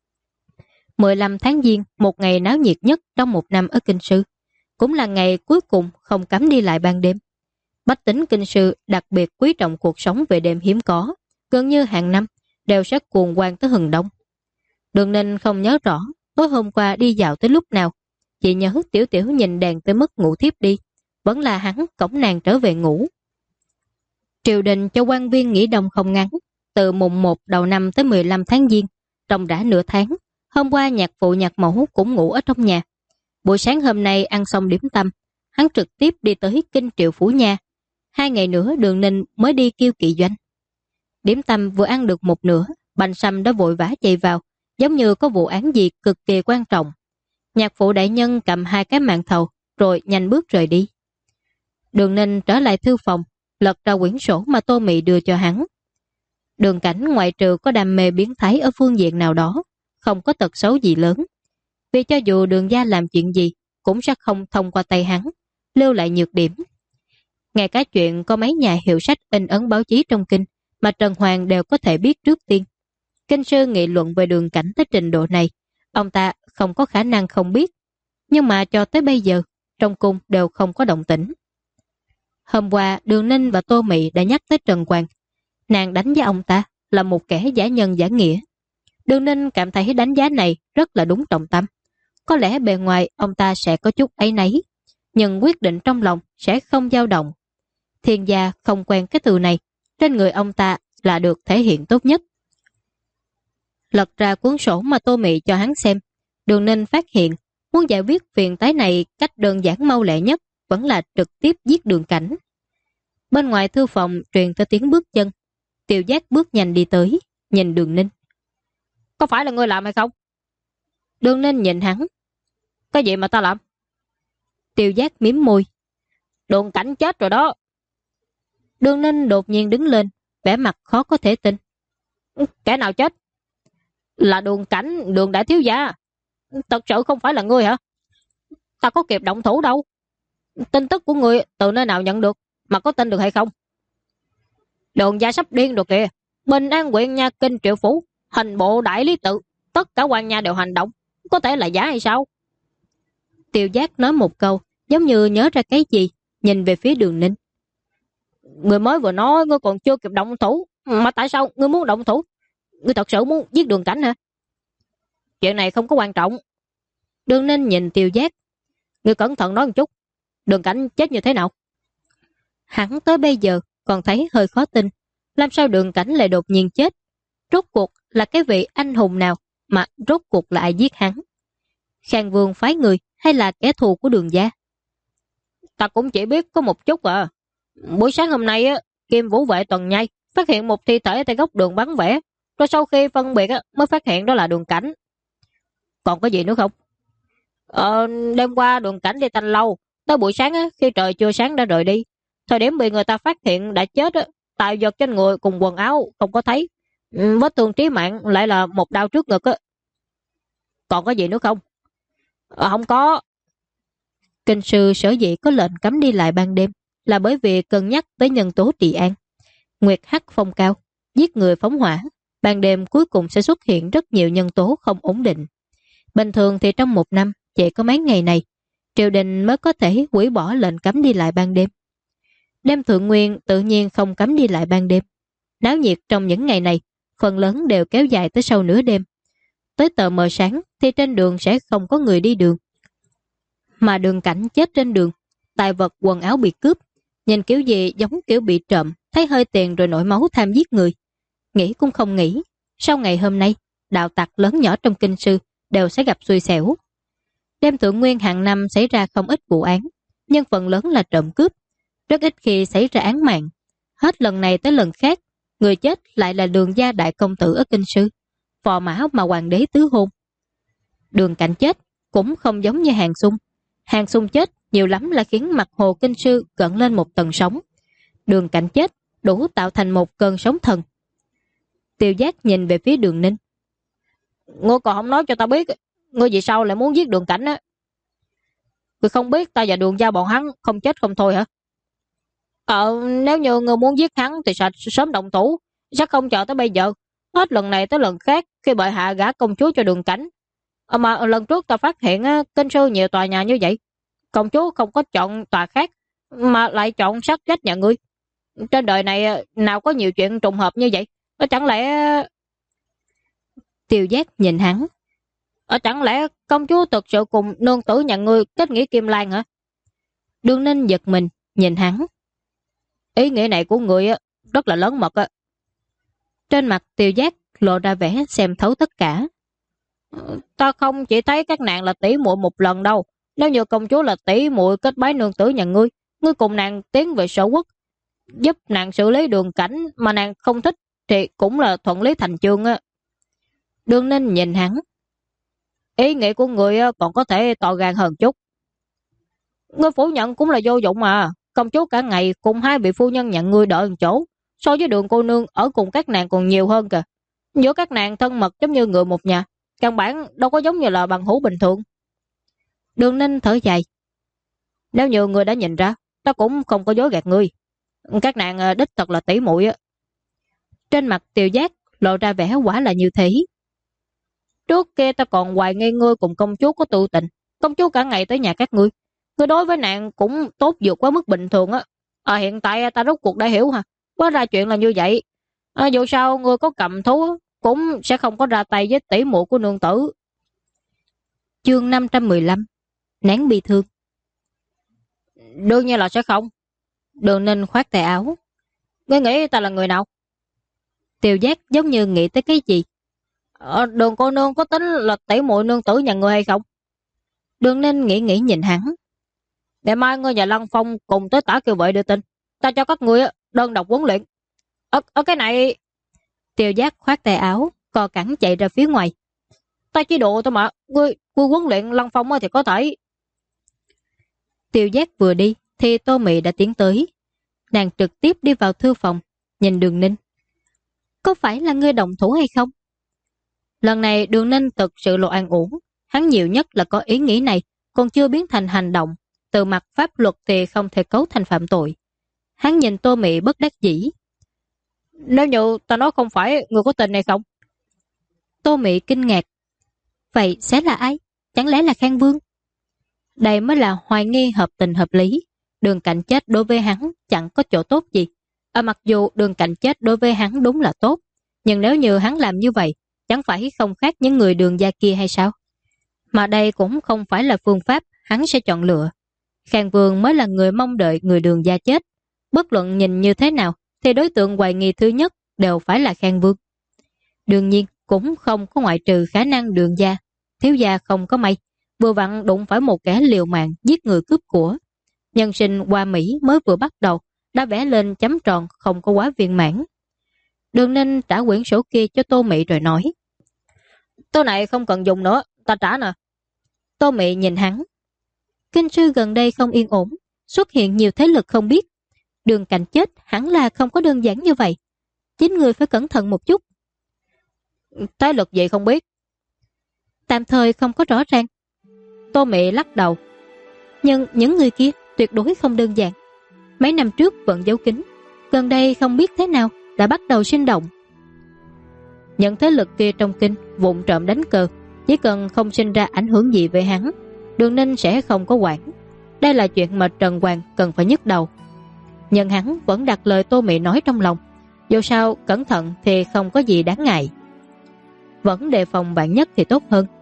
15 tháng Giêng, một ngày náo nhiệt nhất trong một năm ở Kinh Sư, cũng là ngày cuối cùng không cấm đi lại ban đêm. Bách tính Kinh Sư đặc biệt quý trọng cuộc sống về đêm hiếm có, gần như hàng năm đều sẽ cuồng hoan tới hừng đông. Đường Ninh không nhớ rõ tối hôm qua đi dạo tới lúc nào, chỉ nhớ Tiểu Tiểu nhìn đèn tới mức ngủ thiếp đi, vẫn là hắn cõng nàng trở về ngủ. Triều đình cho quan viên nghỉ đông không ngắn, từ mùng 1 đầu năm tới 15 tháng Giêng, trong đã nửa tháng. Hôm qua nhạc phụ nhạc mẫu cũng ngủ ở trong nhà. Buổi sáng hôm nay ăn xong điểm tâm, hắn trực tiếp đi tới Kinh Triệu Phủ Nha. 2 ngày nữa Đường Ninh mới đi Kiêu Kỵ Doanh. Điểm tâm vừa ăn được một nửa, Bành Sâm đã vội vã chạy vào, giống như có vụ án gì cực kỳ quan trọng. Nhạc phụ đại nhân cầm 2 cái màn thầu, rồi nhanh bước rời đi. Đường Ninh trở lại thư phòng, lật ra quyển sổ mà Tô Mị đưa cho hắn. Đường Cảnh ngoại trừ có đam mê biến thái ở phương diện nào đó, không có tật xấu gì lớn. Vì cho dù Đường gia làm chuyện gì, cũng sẽ không thông qua tay hắn, lưu lại nhược điểm. Ngay cả chuyện có mấy nhà hiệu sách in ấn báo chí trong kinh mà Trần Hoàng đều có thể biết trước tiên. Kinh sư nghị luận về Đường Cảnh tới trình độ này, ông ta không có khả năng không biết. Nhưng mà cho tới bây giờ, trong cung đều không có động tĩnh. Hôm qua, Đường Ninh và Tô Mị đã nhắc tới Trần Hoàng. Nàng đánh giá ông ta là một kẻ giả nhân giả nghĩa. Đường Ninh cảm thấy đánh giá này rất là đúng trọng tâm. Có lẽ bề ngoài ông ta sẽ có chút áy náy, nhưng quyết định trong lòng sẽ không dao động. Thiên gia không quen cái từ này, trên người ông ta là được thể hiện tốt nhất. Lật ra cuốn sổ mà Tô Mị cho hắn xem, Đường Ninh phát hiện muốn giải quyết phiền toái này cách đơn giản mau lẹ nhất vẫn là trực tiếp giết Đường Cảnh. Bên ngoài thư phòng truyền tới tiếng bước chân. Tiêu Giác bước nhanh đi tới, nhìn Đường Ninh. Có phải là ngươi làm hay không? Đường Ninh nhìn hắn. Cái gì mà ta làm? Tiêu Giác mím môi. Đường Cảnh chết rồi đó. Đường Ninh đột nhiên đứng lên, vẻ mặt khó có thể tin. Kẻ nào chết? Là Đường Cảnh, Đường đại thiếu gia. Thật sự không phải là ngươi hả? Ta có kịp động thủ đâu. Tin tức của ngươi từ nơi nào nhận được, mà có tin được hay không? Đường gia sắp điên rồi kìa. Bình An huyện nha Kinh Triệu Phủ, hành bộ đại lý tự, tất cả quan nha đều hành động. Có thể là giả hay sao? Tiêu Giác nói một câu, giống như nhớ ra cái gì, nhìn về phía Đường Ninh. Người mới vừa nói ngươi còn chưa kịp động thủ, mà tại sao ngươi muốn động thủ? Ngươi thật sự muốn giết Đường Cảnh hả? Chuyện này không có quan trọng. Đường Ninh nhìn Tiêu Giác. Ngươi cẩn thận nói một chút, Đường Cảnh chết như thế nào? Hắn tới bây giờ còn thấy hơi khó tin. Làm sao Đường Cảnh lại đột nhiên chết? Rốt cuộc là cái vị anh hùng nào mà rốt cuộc là ai giết hắn? Khang Vương phái người hay là kẻ thù của Đường gia? Ta cũng chỉ biết có một chút à. Buổi sáng hôm nay Kim Vũ vệ tuần nhai phát hiện một thi thể tại góc đường vắng vẻ, rồi sau khi phân biệt mới phát hiện đó là Đường Cảnh. Còn có gì nữa không? Đêm qua Đường Cảnh đi Thanh Lâu, tới buổi sáng khi trời chưa sáng đã rời đi. Thời điểm bị người ta phát hiện đã chết, tài vật trên người cùng quần áo không có thấy. Vết thương chí mạng lại là một đao trước ngực. Còn có gì nữa không? Không có. Kinh sư sở dĩ có lệnh cấm đi lại ban đêm là bởi vì cân nhắc tới nhân tố trị an. Nguyệt hắc phong cao, giết người phóng hỏa, ban đêm cuối cùng sẽ xuất hiện rất nhiều nhân tố không ổn định. Bình thường thì trong một năm chỉ có mấy ngày này, triều đình mới có thể hủy bỏ lệnh cấm đi lại ban đêm. Đêm thượng nguyên tự nhiên không cấm đi lại ban đêm. Náo nhiệt trong những ngày này, phần lớn đều kéo dài tới sau nửa đêm. Tới tờ mờ sáng thì trên đường sẽ không có người đi đường. Mà Đường Cảnh chết trên đường, tài vật quần áo bị cướp, nhìn kiểu gì giống kiểu bị trộm, thấy hơi tiền rồi nổi máu tham giết người. Nghĩ cũng không nghĩ, sau ngày hôm nay, đạo tặc lớn nhỏ trong kinh sư đều sẽ gặp xui xẻo. Đêm thượng nguyên hàng năm xảy ra không ít vụ án, nhưng phần lớn là trộm cướp, rất ít khi xảy ra án mạng. Hết lần này tới lần khác, người chết lại là Đường gia đại công tử ở kinh sư, phò mã mà hoàng đế tứ hôn. Đường Cảnh chết cũng không giống như Hàng Xung. Hàng Xung chết nhiều lắm là khiến mặt hồ kinh sư gợn lên một tầng sóng. Đường Cảnh chết đủ tạo thành một cơn sóng thần. Tiêu Giác nhìn về phía Đường Ninh. Ngươi còn không nói cho ta biết, ngươi vì sao lại muốn giết Đường Cảnh á? Ngươi không biết ta và Đường gia bọn hắn không chết không thôi hả? Nếu như ngươi muốn giết hắn thì sẽ sớm động thủ, sẽ không chờ tới bây giờ. Hết lần này tới lần khác khi bệ hạ gả công chúa cho Đường Cảnh. Mà lần trước ta phát hiện kinh sư nhiều tòa nhà như vậy, công chúa không có chọn tòa khác mà lại chọn sát vách nhà ngươi. Trên đời này nào có nhiều chuyện trùng hợp như vậy? Chẳng lẽ... Tiêu Giác nhìn hắn. Chẳng lẽ công chúa thực sự cùng nương tử nhà ngươi kết nghĩa Kim Lan hả? Đường Ninh giật mình nhìn hắn. Ý nghĩa này của ngươi rất là lớn mật. Trên mặt Tiêu Giác lộ ra vẻ xem thấu tất cả. Ta không chỉ thấy các nàng là tỷ muội một lần đâu. Nếu như công chúa là tỷ muội kết bái nương tử nhà ngươi, ngươi cùng nàng tiến về sở quốc, giúp nàng xử lý Đường Cảnh mà nàng không thích thì cũng là thuận lý thành chương á. Đường Ninh nhìn hắn. Ý nghĩa của ngươi còn có thể to gan hơn chút. Ngươi phủ nhận cũng là vô dụng mà. Công chúa cả ngày cùng hai vị phu nhân nhận ngươi đợi một chỗ, so với Đường cô nương ở cùng các nàng còn nhiều hơn kìa. Giữa các nàng thân mật giống như người một nhà, căn bản đâu có giống như là bằng hữu bình thường. Đường Ninh thở dài. Nếu như ngươi đã nhìn ra, ta cũng không có dối gạt ngươi. Các nàng đích thật là tỷ muội á. Trên mặt Tiêu Giác lộ ra vẻ quả là như thế. Trước kia ta còn hoài nghi ngươi cùng công chúa có tự tình. Công chúa cả ngày tới nhà các ngươi. Ngươi đối với nàng cũng tốt vượt quá mức bình thường á. Hiện tại ta rốt cuộc đã hiểu hả? Quá ra chuyện là như vậy. Dù sao ngươi có cầm thú cũng sẽ không có ra tay với tỷ muội của nương tử. Chương 515. Nén bi thương. Đương nhiên là sẽ không. Đường Ninh khoát tay áo. Ngươi nghĩ ta là người nào? Tiêu Giác giống như nghĩ tới cái gì. Đường cô nương có tính là tỷ muội nương tử nhà ngươi hay không? Đường Ninh nghĩ nhìn hắn. Ngày mai ngươi và Lăng Phong cùng tới Tả Kiều Vệ đưa tin. Ta cho các ngươi đơn độc huấn luyện. Ở cái này... Tiêu Giác khoát tay áo, co cẳng chạy ra phía ngoài. Ta chỉ độ thôi mà. Ngươi huấn luyện Lăng Phong thì có thể. Tiêu Giác vừa đi thì Tô Mị đã tiến tới. Nàng trực tiếp đi vào thư phòng, nhìn Đường Ninh. Có phải là ngươi động thủ hay không? Lần này Đường Ninh thực sự lộ an ổn. Hắn nhiều nhất là có ý nghĩ này, còn chưa biến thành hành động. Từ mặt pháp luật thì không thể cấu thành phạm tội. Hắn nhìn Tô Mị bất đắc dĩ. Nếu như ta nói không phải, người có tình hay không? Tô Mị kinh ngạc. Vậy sẽ là ai? Chẳng lẽ là Khang Vương? Đây mới là hoài nghi hợp tình hợp lý. Đường Cảnh chết đối với hắn chẳng có chỗ tốt gì. Mặc dù Đường Cảnh chết đối với hắn đúng là tốt, nhưng nếu như hắn làm như vậy, chẳng phải không khác những người Đường gia kia hay sao? Mà đây cũng không phải là phương pháp hắn sẽ chọn lựa. Khang Vương mới là người mong đợi người Đường gia chết. Bất luận nhìn như thế nào thì đối tượng hoài nghi thứ nhất đều phải là Khang Vương. Đương nhiên cũng không có ngoại trừ khả năng Đường gia thiếu gia không có may, vừa vặn đụng phải một kẻ liều mạng giết người cướp của. Nhân sinh qua Mỹ mới vừa bắt đầu đã vẽ lên chấm tròn không có quá viên mãn. Đường Ninh trả quyển sổ kia cho Tô Mị rồi nói: Tôi này không cần dùng nữa, ta trả nè. Tô Mị nhìn hắn. Kinh sư gần đây không yên ổn, xuất hiện nhiều thế lực không biết. Đường Cảnh chết hẳn là không có đơn giản như vậy. Chính người phải cẩn thận một chút. Thế lực gì không biết? Tạm thời không có rõ ràng. Tô Mị lắc đầu. Nhưng những người kia tuyệt đối không đơn giản. Mấy năm trước vẫn giấu kín, gần đây không biết thế nào đã bắt đầu sinh động. Những thế lực kia trong kinh vụng trộm đánh cờ, chỉ cần không sinh ra ảnh hưởng gì về hắn, Đường Ninh sẽ không có quản. Đây là chuyện mà Trần Hoàng cần phải nhức đầu. Nhưng hắn vẫn đặt lời Tô Mị nói trong lòng, dù sao cẩn thận thì không có gì đáng ngại. Vẫn đề phòng bạn nhất thì tốt hơn.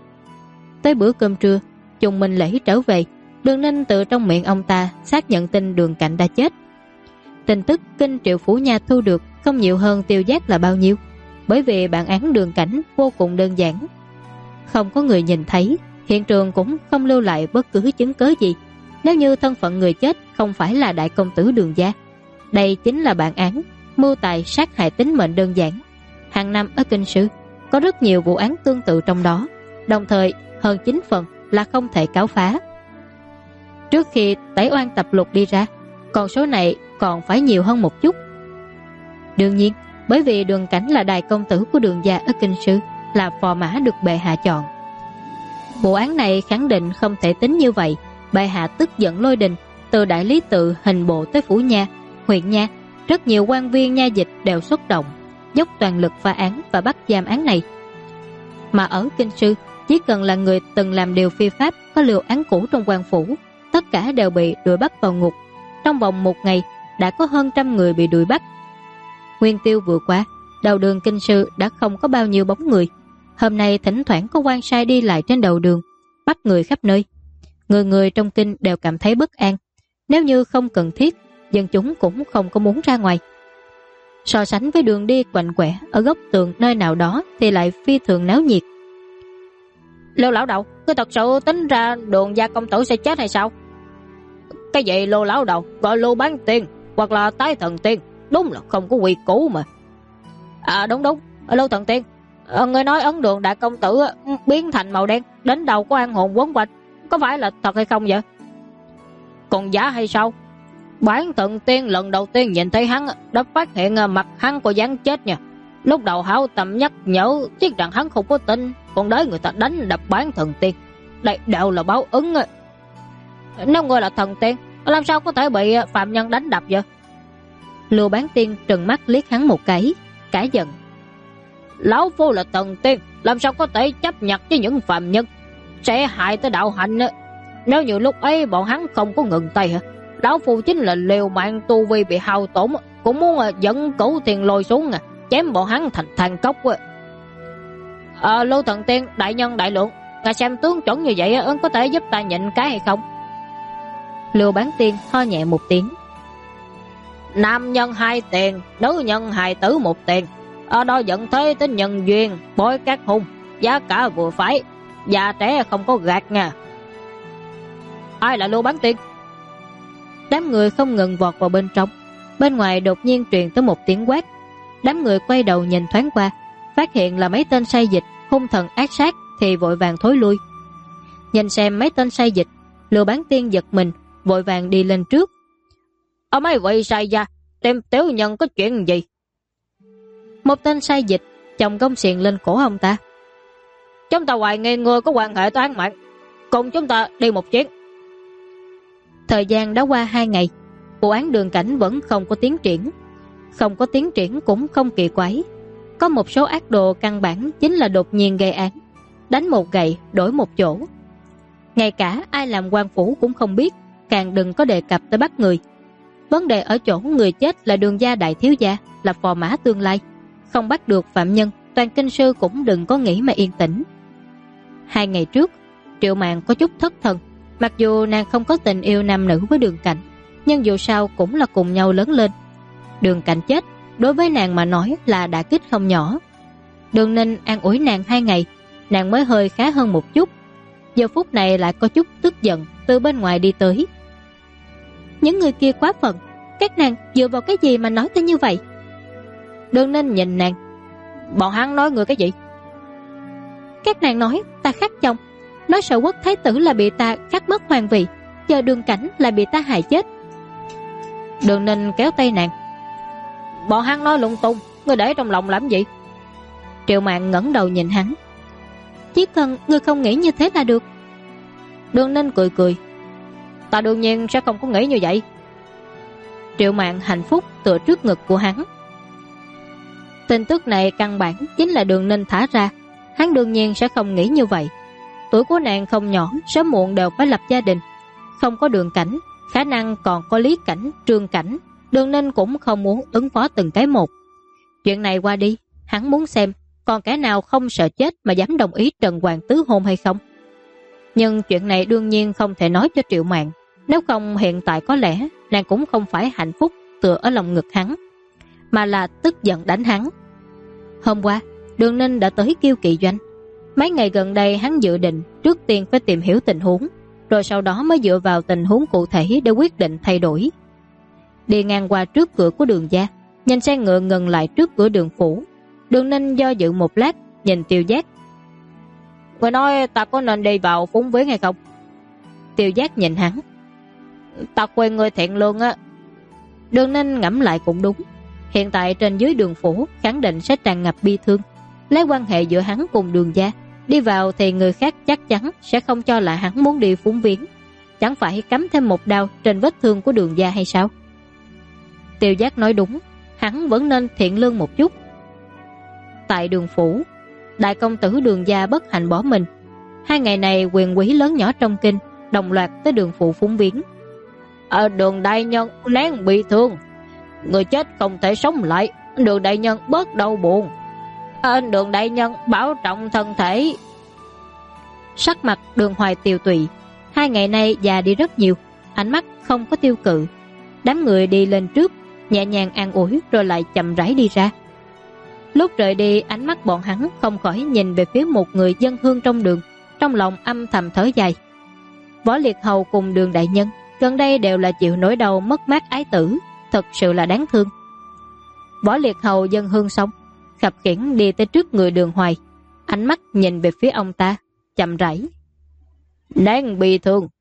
Tới bữa cơm trưa, Trùng Minh Lễ trở về, Đường Ninh từ trong miệng ông ta xác nhận tin Đường Cảnh đã chết. Tin tức kinh Triệu Phủ Nha thu được không nhiều hơn Tiêu Giác là bao nhiêu, bởi vì bản án Đường Cảnh vô cùng đơn giản. Không có người nhìn thấy, hiện trường cũng không lưu lại bất cứ chứng cớ gì. Nếu như thân phận người chết không phải là đại công tử Đường gia, đây chính là bản án mưu tài sát hại tính mệnh đơn giản. Hàng năm ở kinh sư có rất nhiều vụ án tương tự trong đó, đồng thời hơn 9 phần là không thể cáo phá. Trước khi tẩy oan tập lục đi ra, con số này còn phải nhiều hơn một chút. Đương nhiên, bởi vì Đường Cảnh là đại công tử của Đường gia ở kinh sư, là phò mã được bệ hạ chọn. Vụ án này khẳng định không thể tính như vậy. Bệ hạ tức giận lôi đình, từ đại lý tự hình bộ tới phủ nha, huyện nha, rất nhiều quan viên nha dịch đều xuất động, dốc toàn lực phá án và bắt giam án này. Mà ở kinh sư, chỉ cần là người từng làm điều phi pháp, có liều án cũ trong quan phủ, tất cả đều bị đuổi bắt vào ngục. Trong vòng một ngày đã có hơn 100 người bị đuổi bắt. Nguyên tiêu vừa qua, đầu đường kinh sư đã không có bao nhiêu bóng người. Hôm nay thỉnh thoảng có quan sai đi lại trên đầu đường, bắt người khắp nơi. Người người trong kinh đều cảm thấy bất an. Nếu như không cần thiết, dân chúng cũng không có muốn ra ngoài. So sánh với đường đi quạnh quẻ ở góc tường nơi nào đó thì lại phi thường náo nhiệt. Lưu lão đầu, ngươi thật sự tính ra Đường gia công tử sẽ chết hay sao? Cái gì Lưu lão đầu, gọi Lưu Bán Tiên hoặc là Tái Thần Tiên, đúng là không có quy củ mà. À đúng, Lưu Thần Tiên, người nói ấn đường đại công tử biến thành màu đen, đến đầu có an hồn quấn quanh, có phải là thật hay không vậy? Còn giả hay sao? Bản Thần Tiên lần đầu tiên nhìn thấy hắn đã phát hiện mặt hắn có dáng chết nha. Lúc đầu hảo tầm nhắc nhở tiếc rằng hắn không có tin, còn đợi người ta đánh đập Bản Thần Tiên. Đây đều là báo ứng. Nếu người là thần tiên, làm sao có thể bị phạm nhân đánh đập vậy? Lưu Bán Tiên trừng mắt liếc hắn một cái, cả giận. Lão phu là thần tiên, làm sao có thể chấp nhận với những phạm nhân, sẽ hại tới đạo hạnh. Nếu như lúc ấy bọn hắn không có ngừng tay, lão phu chính là liều mạng tu vi bị hao tổn, cũng muốn dẫn Cửu Thiên Lôi xuống chém bọn hắn thành than cốc. Lưu Thần Tiên, đại nhân đại lượng, ngài xem tướng chuẩn như vậy có thể giúp ta nhịn cái hay không? Lưu Bán Tiên ho nhẹ một tiếng. Nam nhân 2 tiền, nữ nhân 2 tử 1 tiền. Ở đó dẫn thế tính nhân duyên, bối các hung, giá cả vừa phải, già trẻ không có gạt nha. Ai là Lưu Bán Tiên? Đám người không ngừng vọt vào bên trong. Bên ngoài đột nhiên truyền tới một tiếng quát. Đám người quay đầu nhìn thoáng qua, phát hiện là mấy tên sai dịch hung thần ác sát thì vội vàng thối lui. Nhìn xem mấy tên sai dịch, Lưu Bán Tiên giật mình, vội vàng đi lên trước. Ở mấy vị sai gia, tìm tiểu nhân có chuyện gì? Một tên sai dịch chồng gông xiềng lên cổ ông ta. Chúng ta hoài nghi người có quan hệ tới án mạng, cùng chúng ta đi một chuyến. Thời gian đã qua 2 ngày, vụ án Đường Cảnh vẫn không có tiến triển. Không có tiến triển cũng không kỳ quái. Có một số ác đồ căn bản chính là đột nhiên gây án, đánh một gậy đổi một chỗ. Ngay cả ai làm quan phủ cũng không biết, càng đừng có đề cập tới bắt người. Vấn đề ở chỗ người chết là Đường gia đại thiếu gia, là phò mã tương lai. Không bắt được phạm nhân, toàn kinh sư cũng đừng có nghĩ mà yên tĩnh. 2 ngày trước, Triệu Mạn có chút thất thần. Mặc dù nàng không có tình yêu nam nữ với Đường Cảnh, nhưng dù sao cũng là cùng nhau lớn lên. Đường Cảnh chết, đối với nàng mà nói là đả kích không nhỏ. Đường Ninh an ủi nàng 2 ngày, nàng mới hơi khá hơn một chút. Giờ phút này lại có chút tức giận từ bên ngoài đi tới. Những người kia quá phận, các nàng dựa vào cái gì mà nói ta như vậy? Đường Ninh nhìn nàng. Bọn hắn nói người cái gì? Các nàng nói ta khắc chồng, nói Sở Quốc thái tử là bị ta cắt mất hoàng vị, giờ Đường Cảnh là bị ta hại chết. Đường Ninh kéo tay nàng. Bọn hắn nói lung tung, ngươi để trong lòng làm gì? Triệu Mạn ngẩng đầu nhìn hắn. Chỉ cần ngươi không nghĩ như thế là được. Đường Ninh cười cười. Ta đương nhiên sẽ không có nghĩ như vậy. Triệu Mạn hạnh phúc tựa trước ngực của hắn. Tin tức này căn bản chính là Đường Ninh thả ra. Hắn đương nhiên sẽ không nghĩ như vậy. Tuổi của nàng không nhỏ, sớm muộn đều phải lập gia đình. Không có Đường Cảnh, khả năng còn có Lý Cảnh, Trương Cảnh. Đường Ninh cũng không muốn ứng phó từng cái một. Chuyện này qua đi, hắn muốn xem còn kẻ nào không sợ chết mà dám đồng ý Trần Hoàng tứ hôn hay không. Nhưng chuyện này đương nhiên không thể nói cho Triệu Mạn. Nếu không hiện tại có lẽ nàng cũng không phải hạnh phúc tựa ở lòng ngực hắn, mà là tức giận đánh hắn. Hôm qua Đường Ninh đã tới Kiêu Kỵ Doanh. Mấy ngày gần đây hắn dự định trước tiên phải tìm hiểu tình huống, rồi sau đó mới dựa vào tình huống cụ thể để quyết định thay đổi. Đi ngang qua trước cửa của Đường gia, nhìn xe ngựa ngừng lại trước cửa Đường phủ. Đường Ninh do dự một lát, nhìn Tiêu Giác. Người nói ta có nên đi vào Phúng Viếng hay không? Tiêu Giác nhìn hắn. Ta quen người thiện lương á. Đường Ninh ngẫm lại cũng đúng. Hiện tại trên dưới Đường phủ khẳng định sẽ tràn ngập bi thương. Lấy quan hệ giữa hắn cùng Đường gia, đi vào thì người khác chắc chắn sẽ không cho là hắn muốn đi Phúng Viếng. Chẳng phải cắm thêm một đao trên vết thương của Đường gia hay sao? Tiêu Giác nói đúng, hắn vẫn nên thiện lương một chút. Tại Đường phủ, đại công tử Đường gia bất hạnh bỏ mình. 2 ngày này quyền quý lớn nhỏ trong kinh đồng loạt tới Đường phủ Phúng Viếng. Đường đại nhân lén bị thương, người chết không thể sống lại. Đường đại nhân bớt đau buồn. Đường đại nhân bảo trọng thân thể. Sắc mặt Đường Hoài tiều tụy. 2 ngày nay già đi rất nhiều, ánh mắt không có tiêu cự. Đám người đi lên trước, nhẹ nhàng an ủi rồi lại chậm rãi đi ra. Lúc rời đi, ánh mắt bọn hắn không khỏi nhìn về phía một người dân hương trong đường, trong lòng âm thầm thở dài. Võ Liệt Hầu cùng Đường đại nhân gần đây đều là chịu nỗi đau mất mát ái tử, thật sự là đáng thương. Võ Liệt Hầu dân hương xong, khập khiễng đi tới trước người Đường Hoài, ánh mắt nhìn về phía ông ta, chậm rãi. Đáng bị thương.